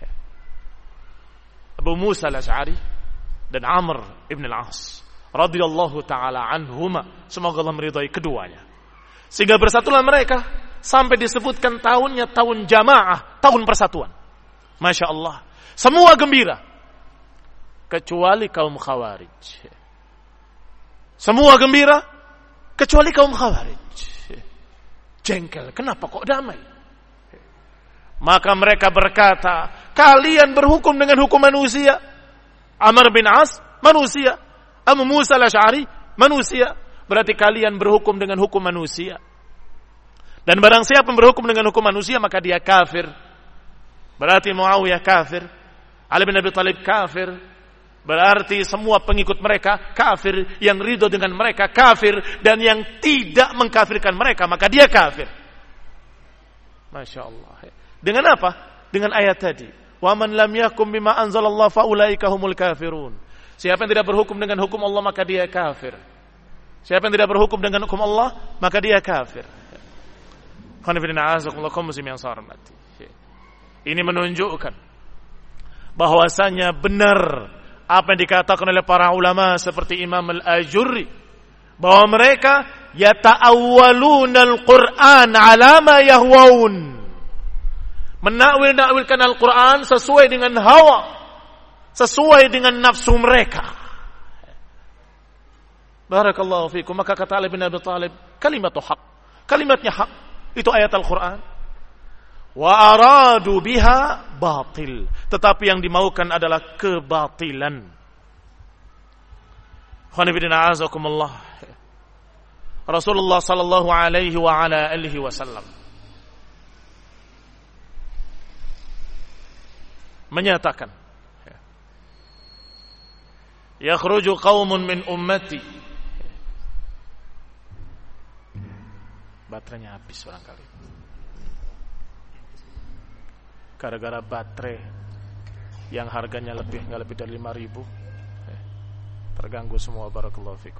S1: Abu Musa al-Asy'ari dan Amr ibn al-As radhiyallahu ta'ala anhuma, semoga Allah meridai keduanya. Sehingga bersatulah mereka sampai disebutkan tahunnya tahun jamaah, tahun persatuan. Masya Allah, semua gembira kecuali kaum Khawarij. Semua gembira kecuali kaum Khawarij. Jengkel, kenapa kok damai? Maka mereka berkata, kalian berhukum dengan hukum manusia. Amr bin As manusia, Abu Musa al-Asy'ari manusia. Berarti kalian berhukum dengan hukum manusia. Dan barang siapa yang berhukum dengan hukum manusia, maka dia kafir. Berarti Muawiyah kafir, Ali bin Abi Thalib kafir. Berarti semua pengikut mereka kafir, yang ridho dengan mereka kafir, dan yang tidak mengkafirkan mereka, maka dia kafir. Masya Allah. Dengan apa? Dengan ayat tadi. Wa man lam yakum bima anzalallah fa ulaika humul kafirun. Siapa yang tidak berhukum dengan hukum Allah, maka dia kafir. Siapa yang tidak berhukum dengan hukum Allah, maka dia kafir. Ini menunjukkan bahwasanya benar apa yang dikatakan oleh para ulama seperti Imam Al-Ajurri, bahwa mereka yata'awwaluna al-Qur'an ala ma yahwaun, menakwil-nakwilkan Al-Qur'an sesuai dengan hawa, sesuai dengan nafsu mereka. Barakallahu fikum. Maka kata Ali bin Abi Thalib, kalimatu haq, kalimatnya hak, itu ayat Al-Quran. Wa aradu biha batil, tetapi yang dimaukan adalah kebatilan. Khonibidina azakumullah. Rasulullah sallallahu alaihi wa ala alihi wasallam menyatakan, yakhruju qaumun min ummati. Baterainya habis barangkali. gara-gara baterai yang harganya nggak lebih dari 5.000, terganggu semua. Barakallahu fikum.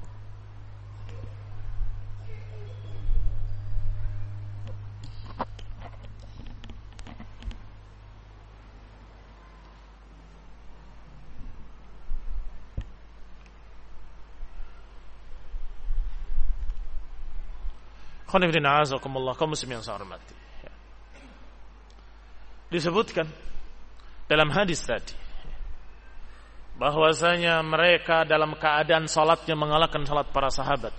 S1: Khonifidina azakumullah, kaum muslim yang saya hormati. Disebutkan dalam hadis tadi bahwasanya mereka dalam keadaan salatnya mengalahkan salat para sahabat,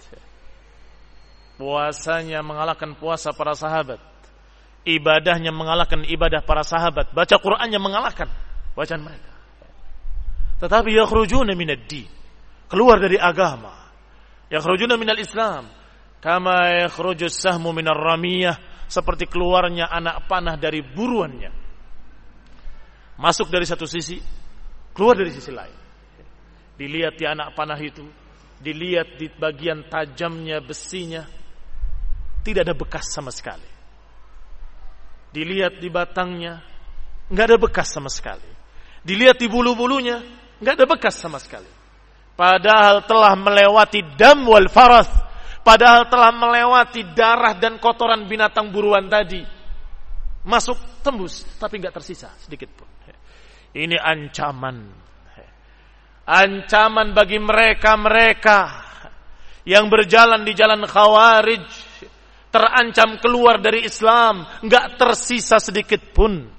S1: puasanya mengalahkan puasa para sahabat, ibadahnya mengalahkan ibadah para sahabat, baca Qur'annya mengalahkan bacaan mereka. Tetapi yakhrujuna minad din, keluar dari agama, yakhrujuna minal Islam kama yakhrujus sahmu minar ramiyah, seperti keluarnya anak panah dari buruannya. Masuk dari satu sisi, keluar dari sisi lain. Dilihat di anak panah itu, dilihat di bagian tajamnya besinya, tidak ada bekas sama sekali. Dilihat di batangnya, nggak ada bekas sama sekali. Dilihat di bulu-bulunya, nggak ada bekas sama sekali. Padahal telah melewati dam wal farath, padahal telah melewati darah dan kotoran binatang buruan tadi. Masuk, tembus, tapi enggak tersisa sedikit pun. Ini ancaman. Ancaman bagi mereka-mereka yang berjalan di jalan khawarij. Terancam keluar dari Islam, enggak tersisa sedikit pun.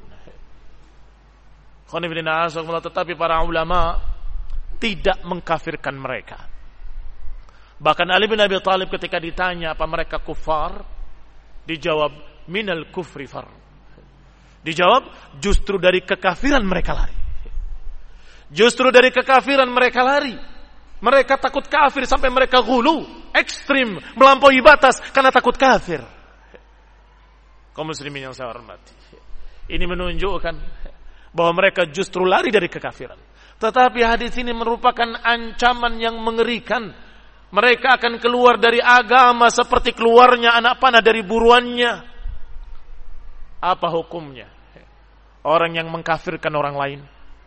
S1: Tetapi para ulama tidak mengkafirkan mereka. Bahkan Ali bin Abi Thalib ketika ditanya apa mereka kufar, dijawab minal kufri far. Dijawab justru dari kekafiran mereka lari. Justru dari kekafiran mereka lari. Mereka takut kafir sampai mereka ghulu, ekstrim, melampaui batas karena takut kafir. Kaum muslimin yang saya hormati, ini menunjukkan bahwa mereka justru lari dari kekafiran. Tetapi hadis ini merupakan ancaman yang mengerikan. Mereka akan keluar dari agama seperti keluarnya anak panah dari buruannya. Apa hukumnya? Orang yang mengkafirkan orang lain,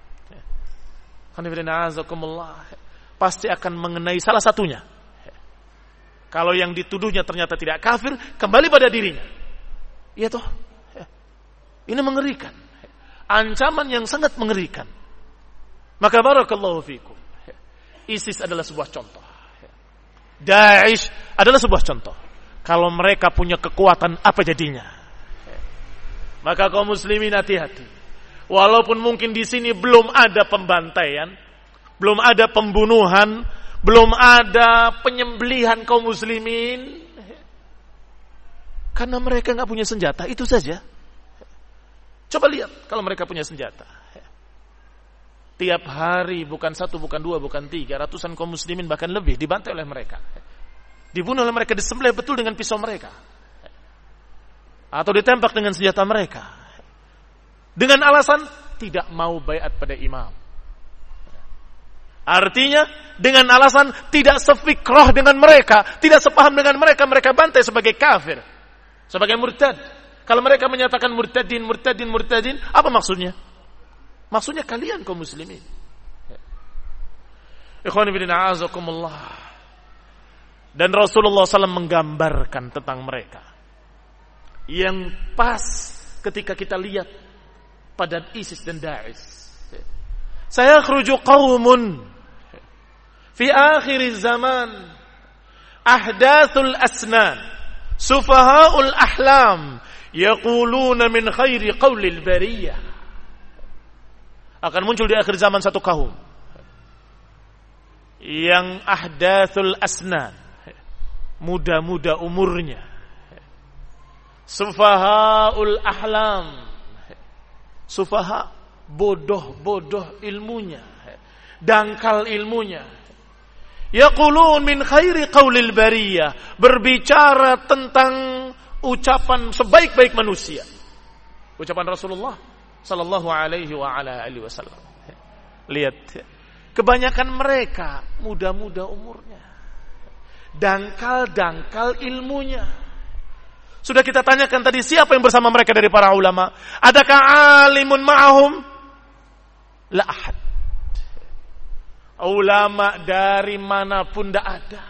S1: pasti akan mengenai salah satunya. Kalau yang dituduhnya ternyata tidak kafir, kembali pada dirinya. Iya toh? Ini mengerikan. Ancaman yang sangat mengerikan. Maka barakallahu fikum, ISIS adalah sebuah contoh. Daesh adalah sebuah contoh. Kalau mereka punya kekuatan, apa jadinya? Maka kaum muslimin hati-hati. Walaupun mungkin di sini belum ada pembantaian, belum ada pembunuhan, belum ada penyembelihan kaum muslimin, karena mereka nggak punya senjata, itu saja. Coba lihat kalau mereka punya senjata. Tiap hari bukan satu, bukan dua, bukan tiga, ratusan kaum muslimin bahkan lebih dibantai oleh mereka, dibunuh oleh mereka, disembelih betul dengan pisau mereka, atau ditembak dengan senjata mereka, dengan alasan tidak mau baiat pada imam. Artinya dengan alasan tidak sefikrah dengan mereka, tidak sepaham dengan mereka, mereka bantai sebagai kafir, sebagai murtad. Kalau mereka menyatakan murtadin, apa maksudnya? Maksudnya kalian kaum muslimin. Ikhwan fillah azakumullah. Dan Rasulullah SAW menggambarkan tentang mereka yang pas ketika kita lihat pada ISIS dan Daesh. Sayakhruju qaumun fi akhir zaman ahdathul asnan sufahaul ahlam yaquluna min khairi qaulil bariyah. Akan muncul di akhir zaman satu kaum yang ahdathul asnan, muda-muda umurnya, sufahaul ahlam, sufaha, bodoh ilmunya, dangkal ilmunya, yaqulun min khairi qaulil bariyah, berbicara tentang ucapan sebaik-baik manusia, ucapan Rasulullah sallallahu alaihi wa ala alihi wasallam. Lihat, kebanyakan mereka muda-muda umurnya, dangkal ilmunya, Sudah kita tanyakan tadi, siapa yang bersama mereka dari para ulama? Adakah alimun ma'ahum? La ahad. Ulama dari manapun tidak ada.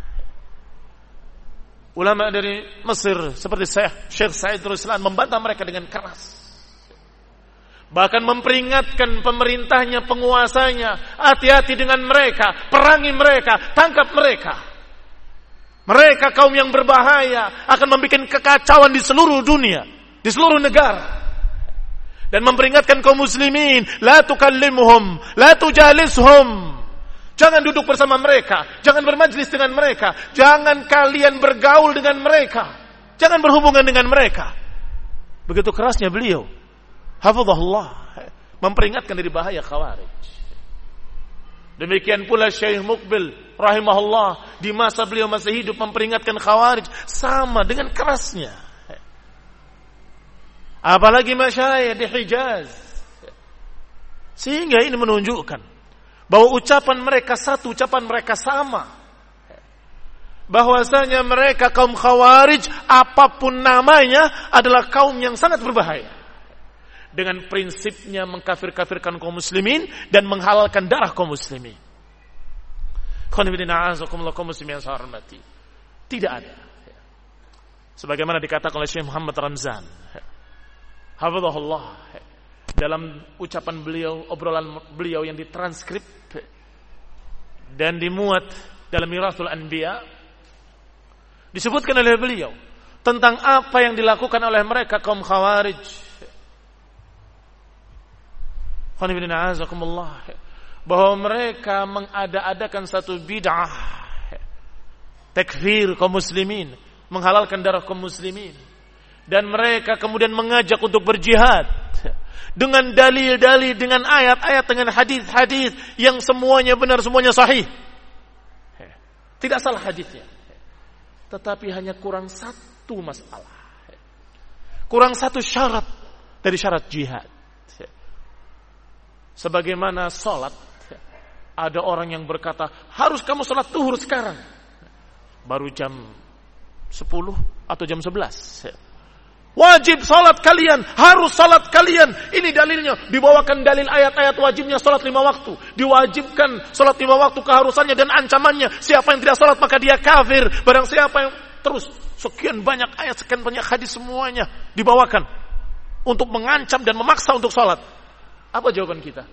S1: Ulama dari Mesir seperti Syekh Said Ruslan membantah mereka dengan keras. Bahkan memperingatkan pemerintahnya, penguasanya, hati-hati dengan mereka, perangi mereka, tangkap mereka. Mereka kaum yang berbahaya, akan membuat kekacauan di seluruh dunia, di seluruh negara. Dan memperingatkan kaum muslimin, la tukallimhum, la tujalishum. Jangan duduk bersama mereka, jangan bermajlis dengan mereka, jangan kalian bergaul dengan mereka, jangan berhubungan dengan mereka. Begitu kerasnya beliau, hafizahullah, memperingatkan dari bahaya khawarij. Demikian pula Syekh Muqbil rahimahullah di masa beliau masih hidup memperingatkan khawarij sama dengan kerasnya. Apalagi masyayikh di Hijaz. Sehingga ini menunjukkan bahwa ucapan mereka satu, ucapan mereka sama. Bahwasanya mereka kaum khawarij apapun namanya adalah kaum yang sangat berbahaya. Dengan prinsipnya mengkafir-kafirkan kaum muslimin dan menghalalkan darah kaum muslimin. Kaum muslimin yang saya hormati. Tidak ada. Sebagaimana dikatakan oleh Syekh Muhammad Ramzan, hafizahullah, dalam ucapan beliau, obrolan beliau yang ditranskrip dan dimuat dalam Mirathul Anbiya, disebutkan oleh beliau tentang apa yang dilakukan oleh mereka kaum khawarij. Bahwa mereka mengada-adakan satu bid'ah takfir kaum muslimin, menghalalkan darah kaum muslimin, dan mereka kemudian mengajak untuk berjihad dengan dalil-dalil, dengan ayat-ayat, dengan hadis-hadis yang semuanya benar, semuanya sahih. Tidak salah hadisnya, tetapi hanya kurang satu masalah, kurang satu syarat dari syarat jihad. Sebagaimana salat, ada orang yang berkata, harus kamu salat zuhur sekarang, baru jam 10 atau jam 11. Wajib salat kalian, harus salat kalian. Ini dalilnya, dibawakan dalil ayat-ayat wajibnya salat 5 waktu. Diwajibkan salat 5 waktu, keharusannya dan ancamannya. Siapa yang tidak salat maka dia kafir. Barang siapa yang terus, sekian banyak ayat, sekian banyak hadis, semuanya dibawakan untuk mengancam dan memaksa untuk salat. Apa jawaban kita?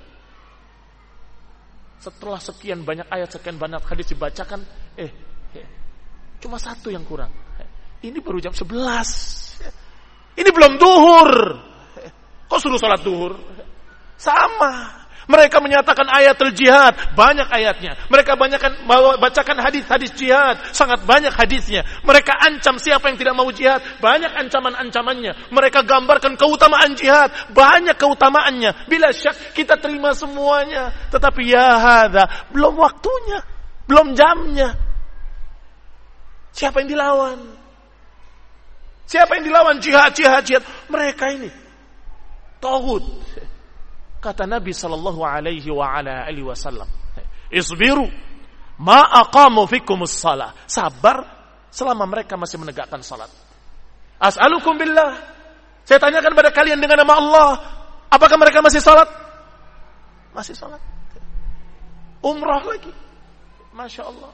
S1: Setelah sekian banyak ayat, sekian banyak hadis dibacakan, cuma satu yang kurang. Ini baru jam 11. Ini belum duhur. Kok suruh salat duhur? Sama. Mereka menyatakan ayatul jihad, banyak ayatnya. Mereka bacakan hadis-hadis jihad, sangat banyak hadisnya. Mereka ancam siapa yang tidak mau jihad, banyak ancaman-ancamannya. Mereka gambarkan keutamaan jihad, banyak keutamaannya. Bila syak kita terima semuanya, tetapi ya hadza, belum waktunya, belum jamnya. Siapa yang dilawan? Siapa yang dilawan? Jihad. Mereka ini tauhid. Kata Nabi sallallahu alaihi wa ala alihi wasallam, "Isbiru ma aqamu fikumus shalah." Sabar selama mereka masih menegakkan salat. As'alukum billah. Saya tanyakan pada kalian dengan nama Allah, apakah mereka masih salat? Masih salat. Umrah lagi. Masya Allah.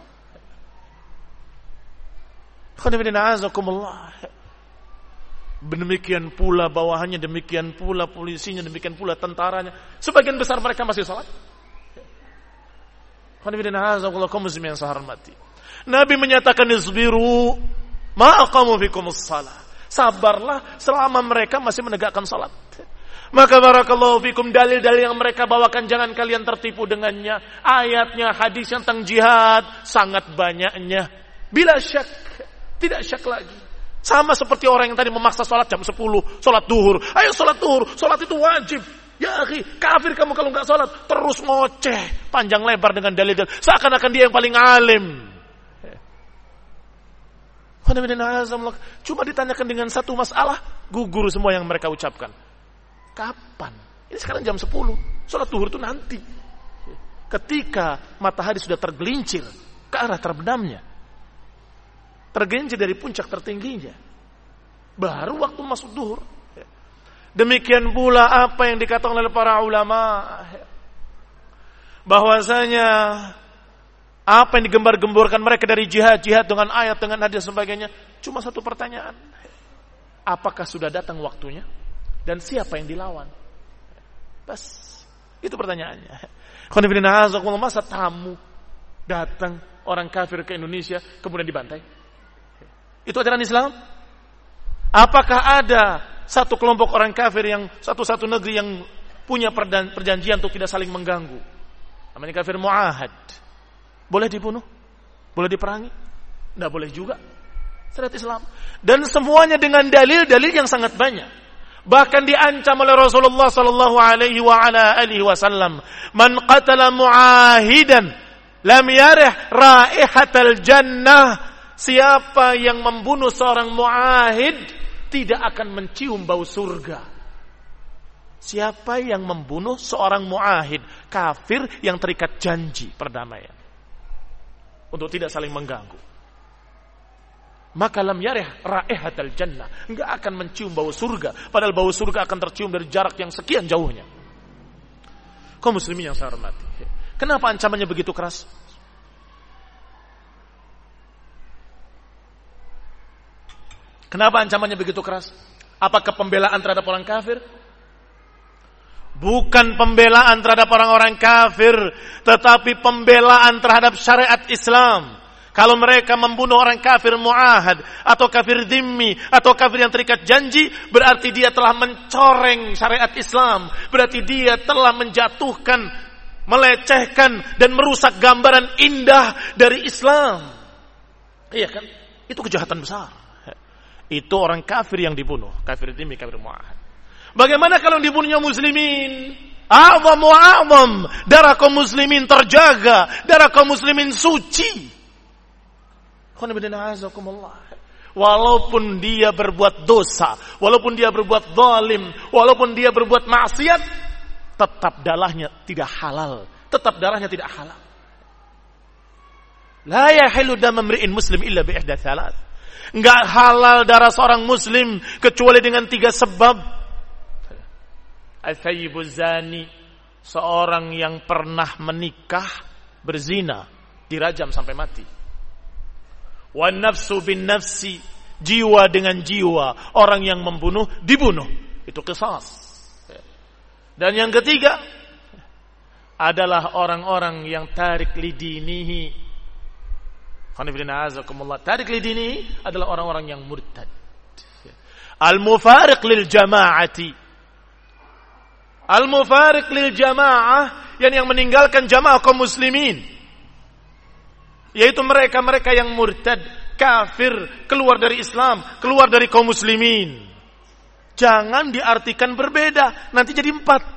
S1: Khonibidina azakumullah. Demikian pula bawahannya, demikian pula polisinya, demikian pula tentaranya. Sebagian besar mereka masih salat. Nabi menyatakan, isbiru ma aqamu fikumus shalah. Sabarlah selama mereka masih menegakkan salat. Maka barakallahu fikum, dalil-dalil yang mereka bawakan jangan kalian tertipu dengannya. Ayatnya, hadisnya tentang jihad sangat banyaknya. Bila syak, tidak syak lagi. Sama seperti orang yang tadi memaksa sholat jam 10, sholat duhur. Ayo sholat duhur, sholat itu wajib. Ya akhi, kafir kamu kalau enggak sholat. Terus ngoceh, panjang lebar dengan dalil-dalil. Seakan-akan dia yang paling alim. Cuma ditanyakan dengan satu masalah, gugur semua yang mereka ucapkan. Kapan? Ini sekarang jam 10. Sholat duhur itu nanti. Ketika matahari sudah tergelincir ke arah terbenamnya. Tergelincir dari puncak tertingginya. Baru waktu masuk duhur. Demikian pula apa yang dikatakan oleh para ulama, bahwasanya apa yang digembar-gemborkan mereka dari jihad dengan ayat, dengan hadis dan sebagainya, cuma satu pertanyaan. Apakah sudah datang waktunya? Dan siapa yang dilawan? Bas, itu pertanyaannya. Masa tamu datang orang kafir ke Indonesia kemudian dibantai? Itu ajaran Islam? Apakah ada satu kelompok orang kafir yang satu negeri yang punya perjanjian untuk tidak saling mengganggu? Namanya kafir mu'ahad. Boleh dibunuh? Boleh diperangi? Tidak boleh juga. Syariat Islam. Dan semuanya dengan dalil-dalil yang sangat banyak. Bahkan diancam oleh Rasulullah sallallahu alaihi wasallam, "Man qatala mu'ahidan lam yarih raihatal jannah." Siapa yang membunuh seorang mu'ahid tidak akan mencium bau surga. Siapa yang membunuh seorang mu'ahid, kafir yang terikat janji perdamaian untuk tidak saling mengganggu, maka lam yarih raihatal jannah, enggak akan mencium bau surga, padahal bau surga akan tercium dari jarak yang sekian jauhnya. Kaum muslimin yang saya hormati, kenapa ancamannya begitu keras? Kenapa ancamannya begitu keras? Apakah pembelaan terhadap orang kafir? Bukan pembelaan terhadap orang-orang kafir, tetapi pembelaan terhadap syariat Islam. Kalau mereka membunuh orang kafir mu'ahad, atau kafir dhimmi, atau kafir yang terikat janji, berarti dia telah mencoreng syariat Islam. Berarti dia telah menjatuhkan, melecehkan, dan merusak gambaran indah dari Islam. Iya kan? Itu kejahatan besar. Itu orang kafir yang dibunuh, kafir dhimmi, kafir mu'ahad. Bagaimana kalau dibunuhnya muslimin? A'zam wa a'zam. Darah kaum muslimin terjaga, darah kaum muslimin suci. Walaupun dia berbuat dosa, walaupun dia berbuat zalim, walaupun dia berbuat maksiat, tetap darahnya tidak halal, tetap darahnya tidak halal. La yahillu damu imri'in muslim illa bi ihda thalath. Enggak halal darah seorang muslim kecuali dengan 3 sebab. Al-thayyibuz zani, seorang yang pernah menikah berzina dirajam sampai mati. Wan nafsu bin nafsi, jiwa dengan jiwa, orang yang membunuh dibunuh, itu qisas. Dan yang ketiga adalah orang-orang yang tarik lidinihi. Tarik lidinihi adalah orang-orang yang murtad. Al-mufariq lil jama'ati, al-mufariq lil jama'ah, yang meninggalkan jamaah kaum muslimin, yaitu mereka-mereka yang murtad, kafir, keluar dari Islam, keluar dari kaum muslimin. Jangan diartikan berbeda, nanti jadi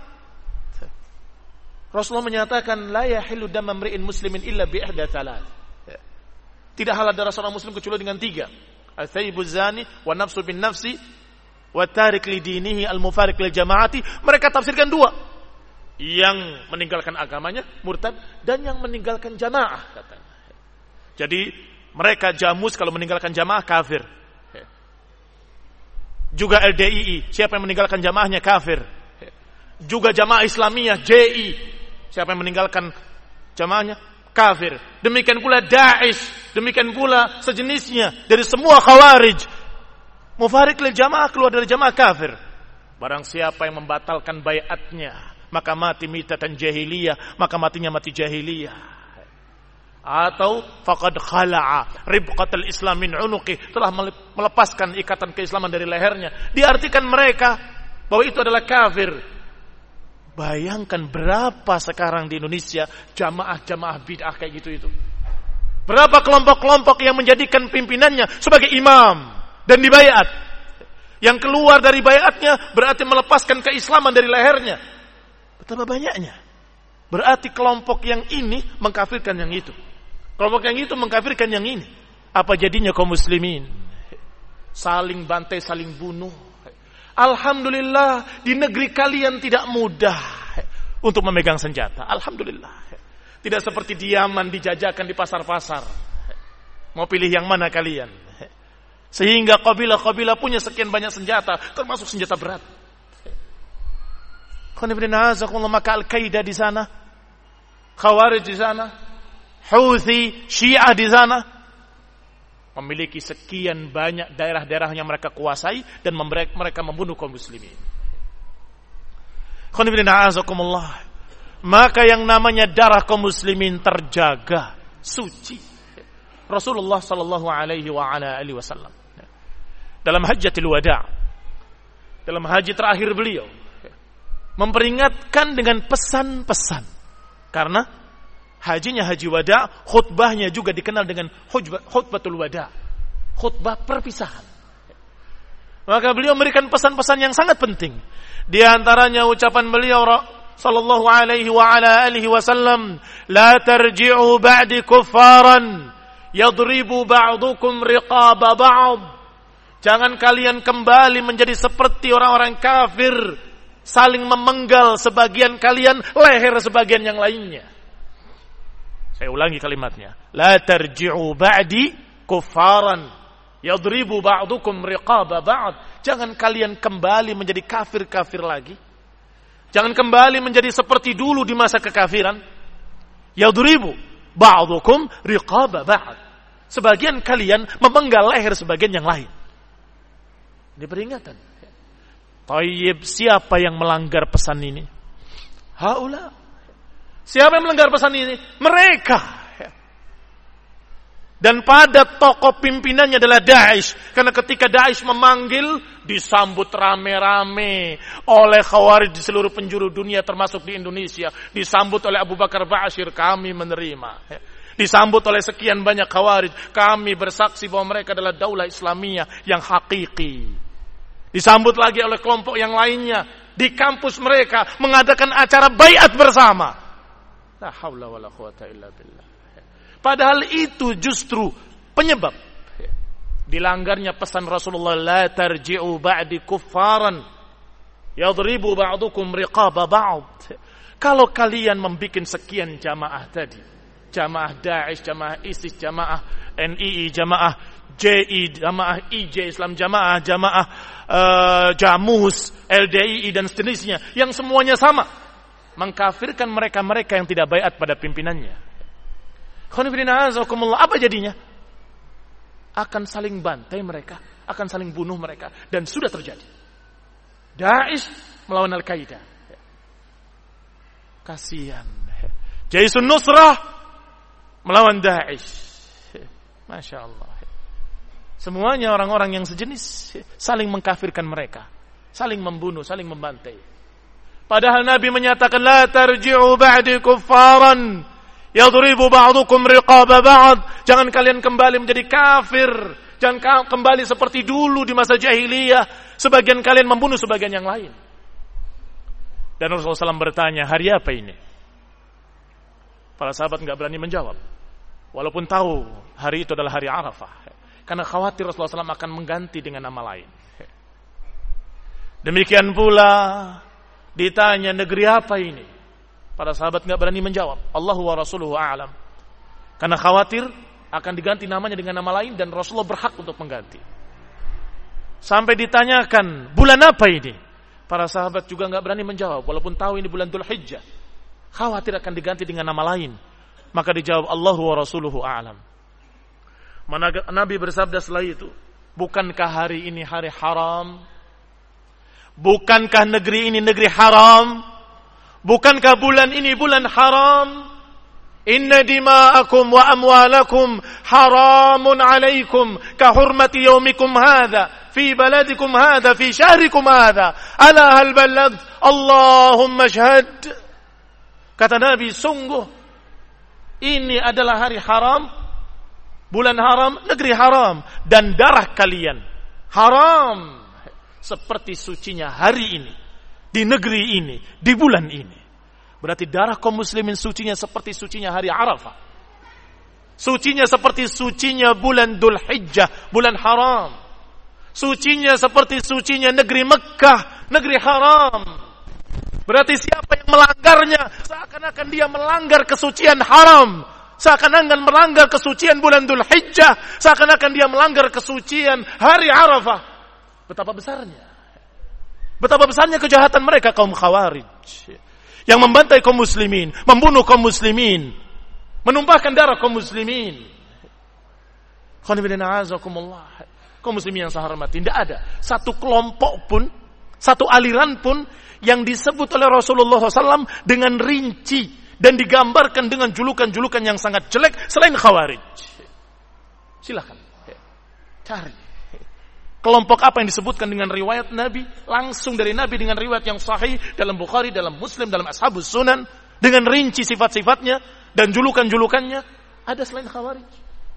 S1: 4. Rasulullah menyatakan la yahillu damu imri'in muslimin illa bi ihda thalath. Tidak halal darah seorang muslim kecuali dengan 3. Al-thayyibuz zani, wa nafsu bin nafsi, wa tarik li dinihi, al-mufariq lil jama'ati. Mereka tafsirkan 2. Yang meninggalkan agamanya murtad, dan yang meninggalkan jamaah katanya. Jadi mereka jamus kalau meninggalkan jamaah kafir. Juga LDII, siapa yang meninggalkan jamaahnya kafir. Juga jamaah Islamiyah JI, siapa yang meninggalkan jamaahnya kafir. Demikian pula Daesh, demikian pula sejenisnya dari semua khawarij. Mufariq lil jamaah, keluar dari jamaah kafir. Barang siapa yang membatalkan baiatnya, maka mati mitatan jahiliyah, maka matinya mati jahiliyah. Atau faqad khala'a ribqatal Islam min unuqi, telah melepaskan ikatan keislaman dari lehernya. Diartikan mereka bahwa itu adalah kafir. Bayangkan berapa sekarang di Indonesia jamaah-jamaah bid'ah kayak gitu itu. Berapa kelompok-kelompok yang menjadikan pimpinannya sebagai imam dan dibaiat. Yang keluar dari baiatnya berarti melepaskan keislaman dari lehernya. Betapa banyaknya. Berarti kelompok yang ini mengkafirkan yang itu. Kelompok yang itu mengkafirkan yang ini. Apa jadinya kaum muslimin? Saling bantai, saling bunuh. Alhamdulillah di negeri kalian tidak mudah untuk memegang senjata. Alhamdulillah. Tidak seperti di Yaman dijajakan di pasar-pasar. Mau pilih yang mana kalian? Sehingga kabilah-kabilah punya sekian banyak senjata, termasuk senjata berat. Maka Al-Qaeda di sana, Khawarij di sana, Houthi, Syiah di sana, memiliki sekian banyak daerah-daerah yang mereka kuasai dan mereka membunuh kaum muslimin. Maka yang namanya darah kaum muslimin terjaga, suci. Rasulullah sallallahu alaihi wasallam dalam hajjatul wada', dalam haji terakhir beliau, memperingatkan dengan pesan-pesan. Karena hajinya haji wada', khutbahnya juga dikenal dengan khutbatul wada', khutbah perpisahan. Maka beliau memberikan pesan-pesan yang sangat penting. Di antaranya ucapan beliau sallallahu alaihi wasallam, "La tarji'u ba'di kuffaran yadribu ba'dukum riqaba ba'd." Jangan kalian kembali menjadi seperti orang-orang kafir, saling memenggal sebagian kalian leher sebagian yang lainnya. Saya ulangi kalimatnya. La tarji'u ba'di kuffaran yadribu ba'dukum riqaba ba'd. Jangan kalian kembali menjadi kafir-kafir lagi. Jangan kembali menjadi seperti dulu di masa kekafiran. Yadribu ba'dukum riqaba ba'd. Sebagian kalian memenggal leher sebagian yang lain. Ini peringatan. Tayyib, siapa yang melanggar pesan ini? Haula. Siapa yang melanggar pesan ini? Mereka. Dan pada tokoh pimpinannya adalah Daesh. Karena ketika Daesh memanggil, disambut rame-rame oleh Khawarij di seluruh penjuru dunia termasuk di Indonesia. Disambut oleh Abu Bakar Ba'asyir, kami menerima. Disambut oleh sekian banyak Khawarij, kami bersaksi bahwa mereka adalah daulah Islamiyah yang hakiki. Disambut lagi oleh kelompok yang lainnya. Di kampus mereka mengadakan acara baiat bersama. La haula wala quwata illa billah. Padahal itu justru penyebab dilanggarnya pesan Rasulullah, la tarji'u ba'di kuffaran yadribu ba'dukum riqaba ba'd. Kalau kalian membikin sekian jamaah tadi, jamaah Daesh, jamaah ISIS, jamaah NII, jamaah JI, jamaah IJ, Islam jamaah, jamaah Jamus, LDII dan sejenisnya, yang semuanya sama, mengkafirkan mereka-mereka yang tidak baiat pada pimpinannya. Apa jadinya? Akan saling bantai mereka, akan saling bunuh mereka, dan sudah terjadi. Daesh melawan Al-Qaeda. Kasihan. Jaisun Nusrah melawan Daesh. Masya Allah. Semuanya orang-orang yang sejenis, saling mengkafirkan mereka, saling membunuh, saling membantai. Padahal Nabi menyatakan, la tarji'u ba'di kuffaran yadribu ba'dukum riqaba ba'd. Jangan kalian kembali menjadi kafir, jangan kembali seperti dulu di masa jahiliyah, sebagian kalian membunuh sebagian yang lain. Dan Rasulullah SAW bertanya, hari apa ini? Para sahabat enggak berani menjawab, walaupun tahu hari itu adalah hari Arafah. Karena khawatir Rasulullah SAW akan mengganti dengan nama lain. Demikian pula ditanya, negeri apa ini? Para sahabat tidak berani menjawab. Allahu wa rasuluhu a'lam. Karena khawatir akan diganti namanya dengan nama lain dan Rasulullah berhak untuk mengganti. Sampai ditanyakan, bulan apa ini? Para sahabat juga tidak berani menjawab, walaupun tahu ini bulan Dzulhijjah. Khawatir akan diganti dengan nama lain. Maka dijawab, Allahu wa rasuluhu a'lam. Nabi bersabda setelah itu, bukankah hari ini hari haram? Bukankah negeri ini negeri haram? Bukankah bulan ini bulan haram? Inna dima'akum wa amwalakum haramun alaikum ka hurmati yaumikum hadha fi baladikum hadha fi syahrikum hadha. Ala hal ballagh? Allahumma syahad. Kata Nabi, sungguh ini adalah hari haram, bulan haram, negeri haram, dan darah kalian haram seperti sucinya hari ini, di negeri ini, di bulan ini. Berarti darah kaum muslimin sucinya seperti sucinya hari Arafah, sucinya seperti sucinya bulan Dzulhijjah, bulan haram, sucinya seperti sucinya negeri Mekkah, negeri haram. Berarti siapa yang melanggarnya, seakan-akan dia melanggar kesucian haram, seakan-akan melanggar kesucian bulan Dzulhijjah, seakan-akan dia melanggar kesucian hari Arafah. Betapa besarnya kejahatan mereka kaum Khawarij yang membantai kaum muslimin, membunuh kaum muslimin, menumpahkan darah kaum muslimin. Kaum muslimin yang saya hormati, tidak ada satu kelompok pun, satu aliran pun yang disebut oleh Rasulullah SAW dengan rinci dan digambarkan dengan julukan-julukan yang sangat jelek selain Khawarij. Silakan cari kelompok apa yang disebutkan dengan riwayat Nabi, langsung dari Nabi dengan riwayat yang sahih dalam Bukhari, dalam Muslim, dalam Ashabus Sunan, dengan rinci sifat-sifatnya dan julukan-julukannya, ada selain Khawarij.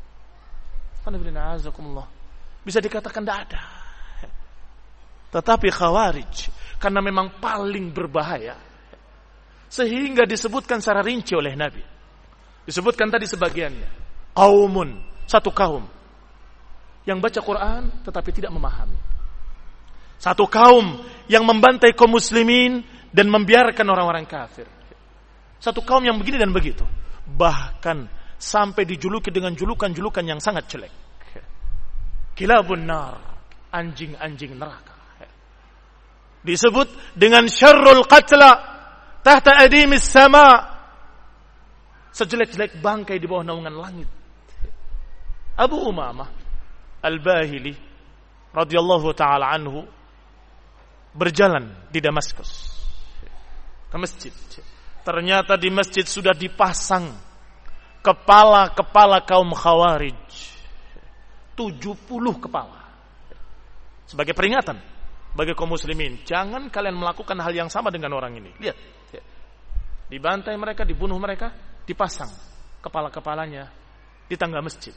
S1: Bisa dikatakan tidak ada. Tetapi Khawarij, karena memang paling berbahaya, sehingga disebutkan secara rinci oleh Nabi. Disebutkan tadi sebagiannya. Qaumun, satu kaum yang baca Quran tetapi tidak memahami. Satu kaum yang membantai kaum muslimin dan membiarkan orang-orang kafir. Satu kaum yang begini dan begitu. Bahkan sampai dijuluki dengan julukan-julukan yang sangat jelek. Kilabun nar, anjing-anjing neraka. Disebut dengan syarrul qatla tahta adimis sama, sejelek-jelek bangkai di bawah naungan langit. Abu Umamah Al-Bahili radhiyallahu ta'ala anhu berjalan di Damaskus ke masjid. Ternyata di masjid sudah dipasang kepala-kepala kaum Khawarij, 70 kepala, sebagai peringatan bagi kaum muslimin, jangan kalian melakukan hal yang sama dengan orang ini. Lihat, dibantai mereka, dibunuh mereka, dipasang kepala-kepalanya di tangga masjid.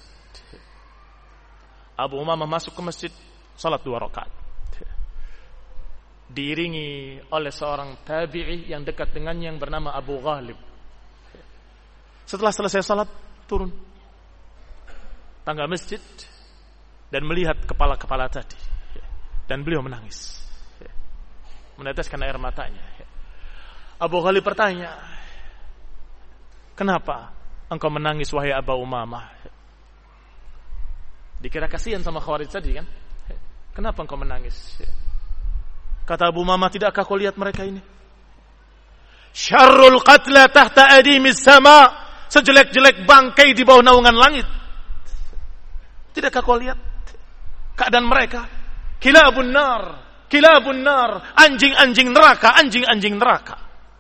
S1: Abu Umamah masuk ke masjid, salat 2 rakaat, diiringi oleh seorang tabi'i yang dekat dengannya yang bernama Abu Ghalib. Setelah selesai salat, turun tangga masjid dan melihat kepala-kepala tadi, dan beliau menangis, meneteskan air matanya. Abu Ghalib bertanya, kenapa engkau menangis wahai Abu Umamah? Dikira kasihan sama Khawarij tadi kan? Kenapa engkau menangis? Kata Abu Umamah, tidakkah kau lihat mereka ini? Syarrul qatla tahta adimis sama, sejelek-jelek bangkai di bawah naungan langit. Tidakkah kau lihat keadaan mereka? Kilabun nar, anjing-anjing neraka, anjing-anjing neraka.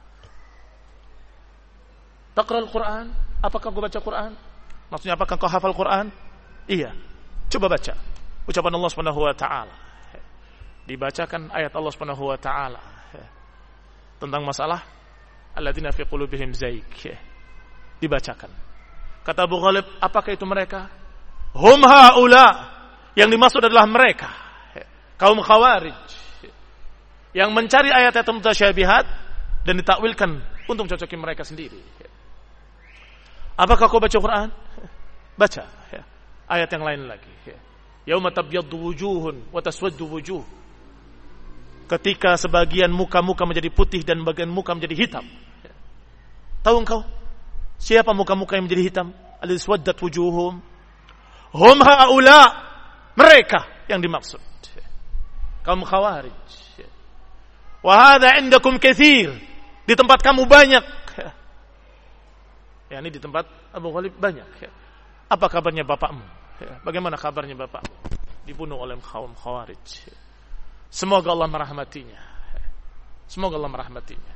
S1: Taqra'ul Quran? Apakah kau baca Quran? Maksudnya apakah kau hafal Quran? Iya. Coba baca ucapan Allah Subhanahu wa taala. Dibacakan ayat Allah Subhanahu wa taala tentang masalah alladzina fi qulubihim zaig. Dibacakan. Kata Abu Ghalib, apakah itu mereka? Hum haula, yang dimaksud adalah mereka, kaum Khawarij, yang mencari ayat-ayat mutasyabihat dan ditakwilkan untuk mencocoki mereka sendiri. Apakah kau baca Quran? Baca ayat yang lain lagi. Yauma tabyaddu wujuhun wa taswaddu wujuh. Ketika sebagian muka-muka menjadi putih dan bagian muka menjadi hitam. Tahu engkau siapa muka-muka yang menjadi hitam? Al-iswaddat wujuhum. Hum haula, mereka yang dimaksud, kaum Khawarij. Wa hadza indakum katsir, di tempat kamu banyak. Ya, ini di tempat Abu Ghalib banyak. Apa kabarnya bapakmu? Bagaimana kabarnya bapakmu? Dibunuh oleh kaum Khawarij. Semoga Allah merahmatinya. Semoga Allah merahmatinya.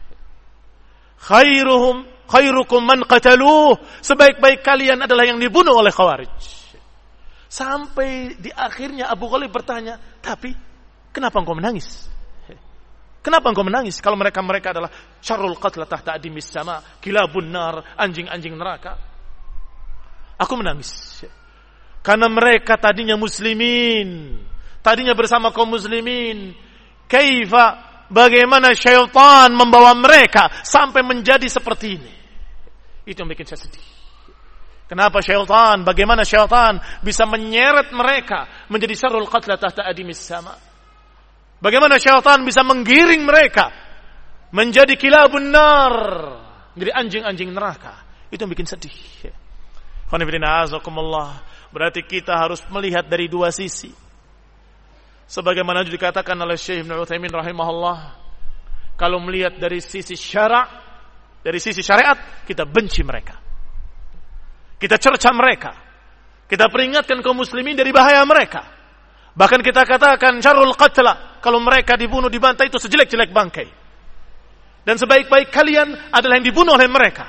S1: Khairukum man qataluh, sebaik-baik kalian adalah yang dibunuh oleh Khawarij. Sampai di akhirnya Abu Ghalib bertanya, tapi kenapa engkau menangis? Kenapa engkau menangis kalau mereka adalah syarrul qatla tahta adimis sama, kilabun nar, anjing-anjing neraka? Aku menangis karena mereka tadinya muslimin, tadinya bersama kaum muslimin. Bagaimana syaitan membawa mereka sampai menjadi seperti ini. Itu yang bikin saya sedih. Kenapa syaitan, bagaimana syaitan bisa menyeret mereka menjadi syarrul qatla tahta adimis sama? Bagaimana syaitan bisa menggiring mereka menjadi kilabun nar, menjadi anjing-anjing neraka? Itu yang bikin sedih. Berarti kita harus melihat dari dua sisi. Sebagaimana dikatakan oleh Syekh Ibnu Utsaimin rahimahullah, kalau melihat dari sisi dari sisi syariat, kita benci mereka. Kita cerca mereka. Kita peringatkan kaum muslimin dari bahaya mereka. Bahkan kita katakan syarrul qatla, kalau mereka dibunuh, dibantai, itu sejelek-jelek bangkai. Dan sebaik-baik kalian adalah yang dibunuh oleh mereka.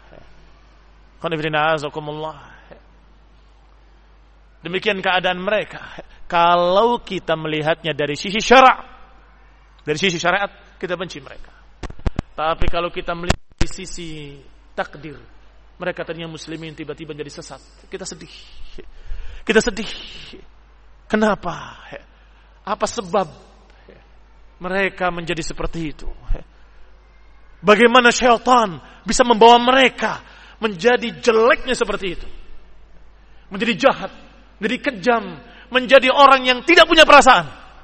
S1: Demikian keadaan mereka. Kalau kita melihatnya dari sisi dari sisi syariat, kita benci mereka. Tapi kalau kita melihat dari sisi takdir, mereka tadinya muslimin, tiba-tiba jadi sesat, kita sedih. Kita sedih. Kenapa? Apa sebab mereka menjadi seperti itu? Bagaimana syaitan bisa membawa mereka menjadi jeleknya seperti itu? Menjadi jahat, menjadi kejam, menjadi orang yang tidak punya perasaan.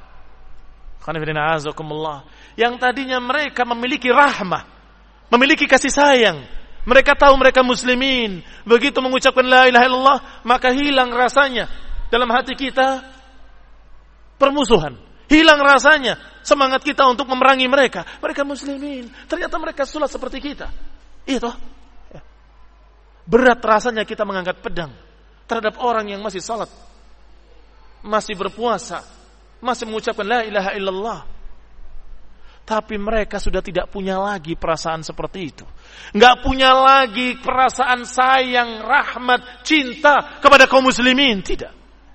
S1: Yang tadinya mereka memiliki rahmah, memiliki kasih sayang. Mereka tahu mereka muslimin. Begitu mengucapkan la ilaha illallah, maka hilang rasanya dalam hati kita permusuhan. Hilang rasanya semangat kita untuk memerangi mereka. Mereka muslimin. Ternyata mereka sulat seperti kita. Itu. Berat rasanya kita mengangkat pedang terhadap orang yang masih salat, masih berpuasa, masih mengucapkan la ilaha illallah. Tapi mereka sudah tidak punya lagi perasaan seperti itu. Enggak punya lagi perasaan sayang, rahmat, cinta kepada kaum muslimin. Tidak.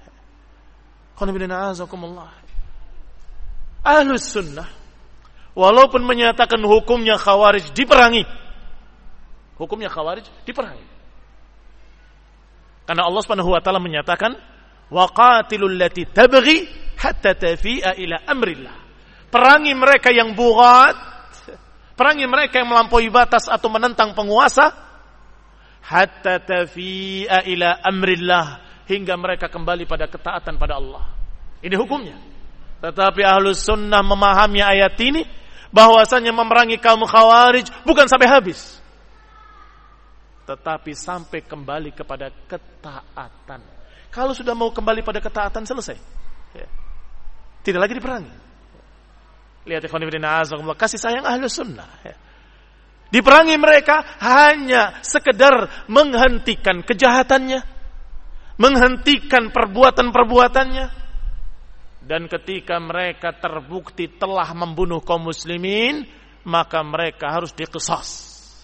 S1: Ahlus sunnah, walaupun menyatakan hukumnya khawarij diperangi. Hukumnya khawarij diperangi. Karena Allah Subhanahu wa taala menyatakan, waqatilul lati tabghi hatta tafi'a ila amrillah. Perangi mereka yang bughat, perangi mereka yang melampaui batas atau menentang penguasa, hatta tafi'a ila amrillah, hingga mereka kembali pada ketaatan pada Allah. Ini hukumnya. Tetapi Ahlus Sunnah memahami ayat ini bahwasanya memerangi kaum Khawarij bukan sampai habis, tetapi sampai kembali kepada ketaatan. Kalau sudah mau kembali pada ketaatan, selesai. Tidak lagi diperangi. Lihat ikhwan fillah, kasih sayang Ahlus Sunnah. Diperangi mereka hanya sekedar menghentikan kejahatannya, menghentikan perbuatan-perbuatannya. Dan ketika mereka terbukti telah membunuh kaum muslimin, maka mereka harus diqisas.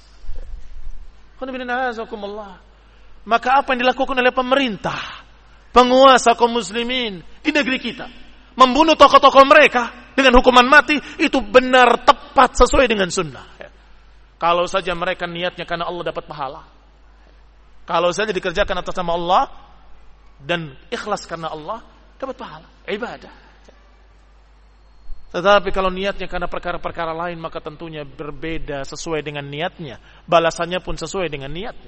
S1: Maka apa yang dilakukan oleh pemerintah, penguasa kaum muslimin di negeri kita, membunuh tokoh-tokoh mereka dengan hukuman mati, itu benar tepat sesuai dengan sunnah. Kalau saja mereka niatnya karena Allah dapat pahala, kalau saja dikerjakan atas nama Allah dan ikhlas karena Allah, dapat pahala, ibadah. Tetapi kalau niatnya karena perkara-perkara lain, maka tentunya berbeda sesuai dengan niatnya, balasannya pun sesuai dengan niatnya.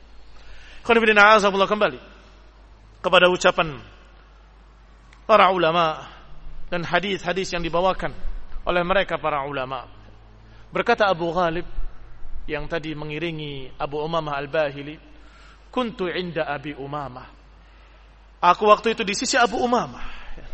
S1: Kembali kepada ucapan para ulama dan hadis-hadis yang dibawakan oleh mereka para ulama. Berkata Abu Ghalib yang tadi mengiringi Abu Umamah Al-Bahili, kuntu inda Abi Umamah. Aku waktu itu di sisi Abu Umamah.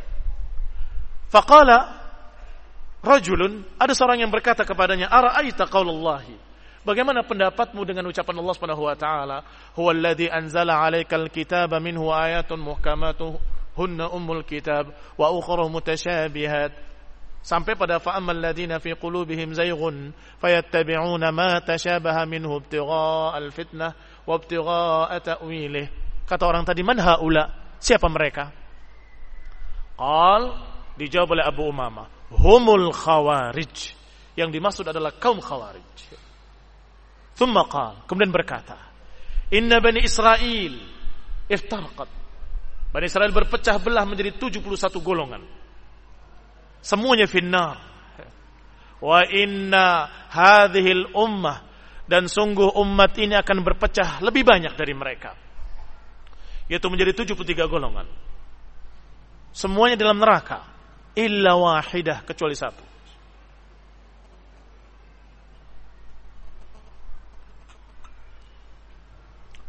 S1: Faqala rajulun, ada seorang yang berkata kepadanya, ara'aita qaulallahi, bagaimana pendapatmu dengan ucapan Allah Subhanahu wa taala, huwallazi anzala 'alaikal kitaba minhu ayatun muhkamatun hunna ummul kitab wa ukhra mutasyabihat, sampai pada fa'ammal ladzina fi qulubihim zayghun fayattabi'una ma tashabaha minhu ibtigha'al fitnah wa ibtigha'a ta'wilih. Kata orang tadi, man haula, siapa mereka? Qal, dijawab oleh Abu Umamah, humul khawarij, yang dimaksud adalah kaum khawarij. Thumma qal, kemudian berkata, inna bani Israel iftarqat, Bani Israel berpecah belah menjadi 71 golongan, semuanya finnar. Wa inna hadhil ummah, dan sungguh umat ini akan berpecah lebih banyak dari mereka, yaitu menjadi 73 golongan, semuanya dalam neraka, illa wahidah, kecuali satu.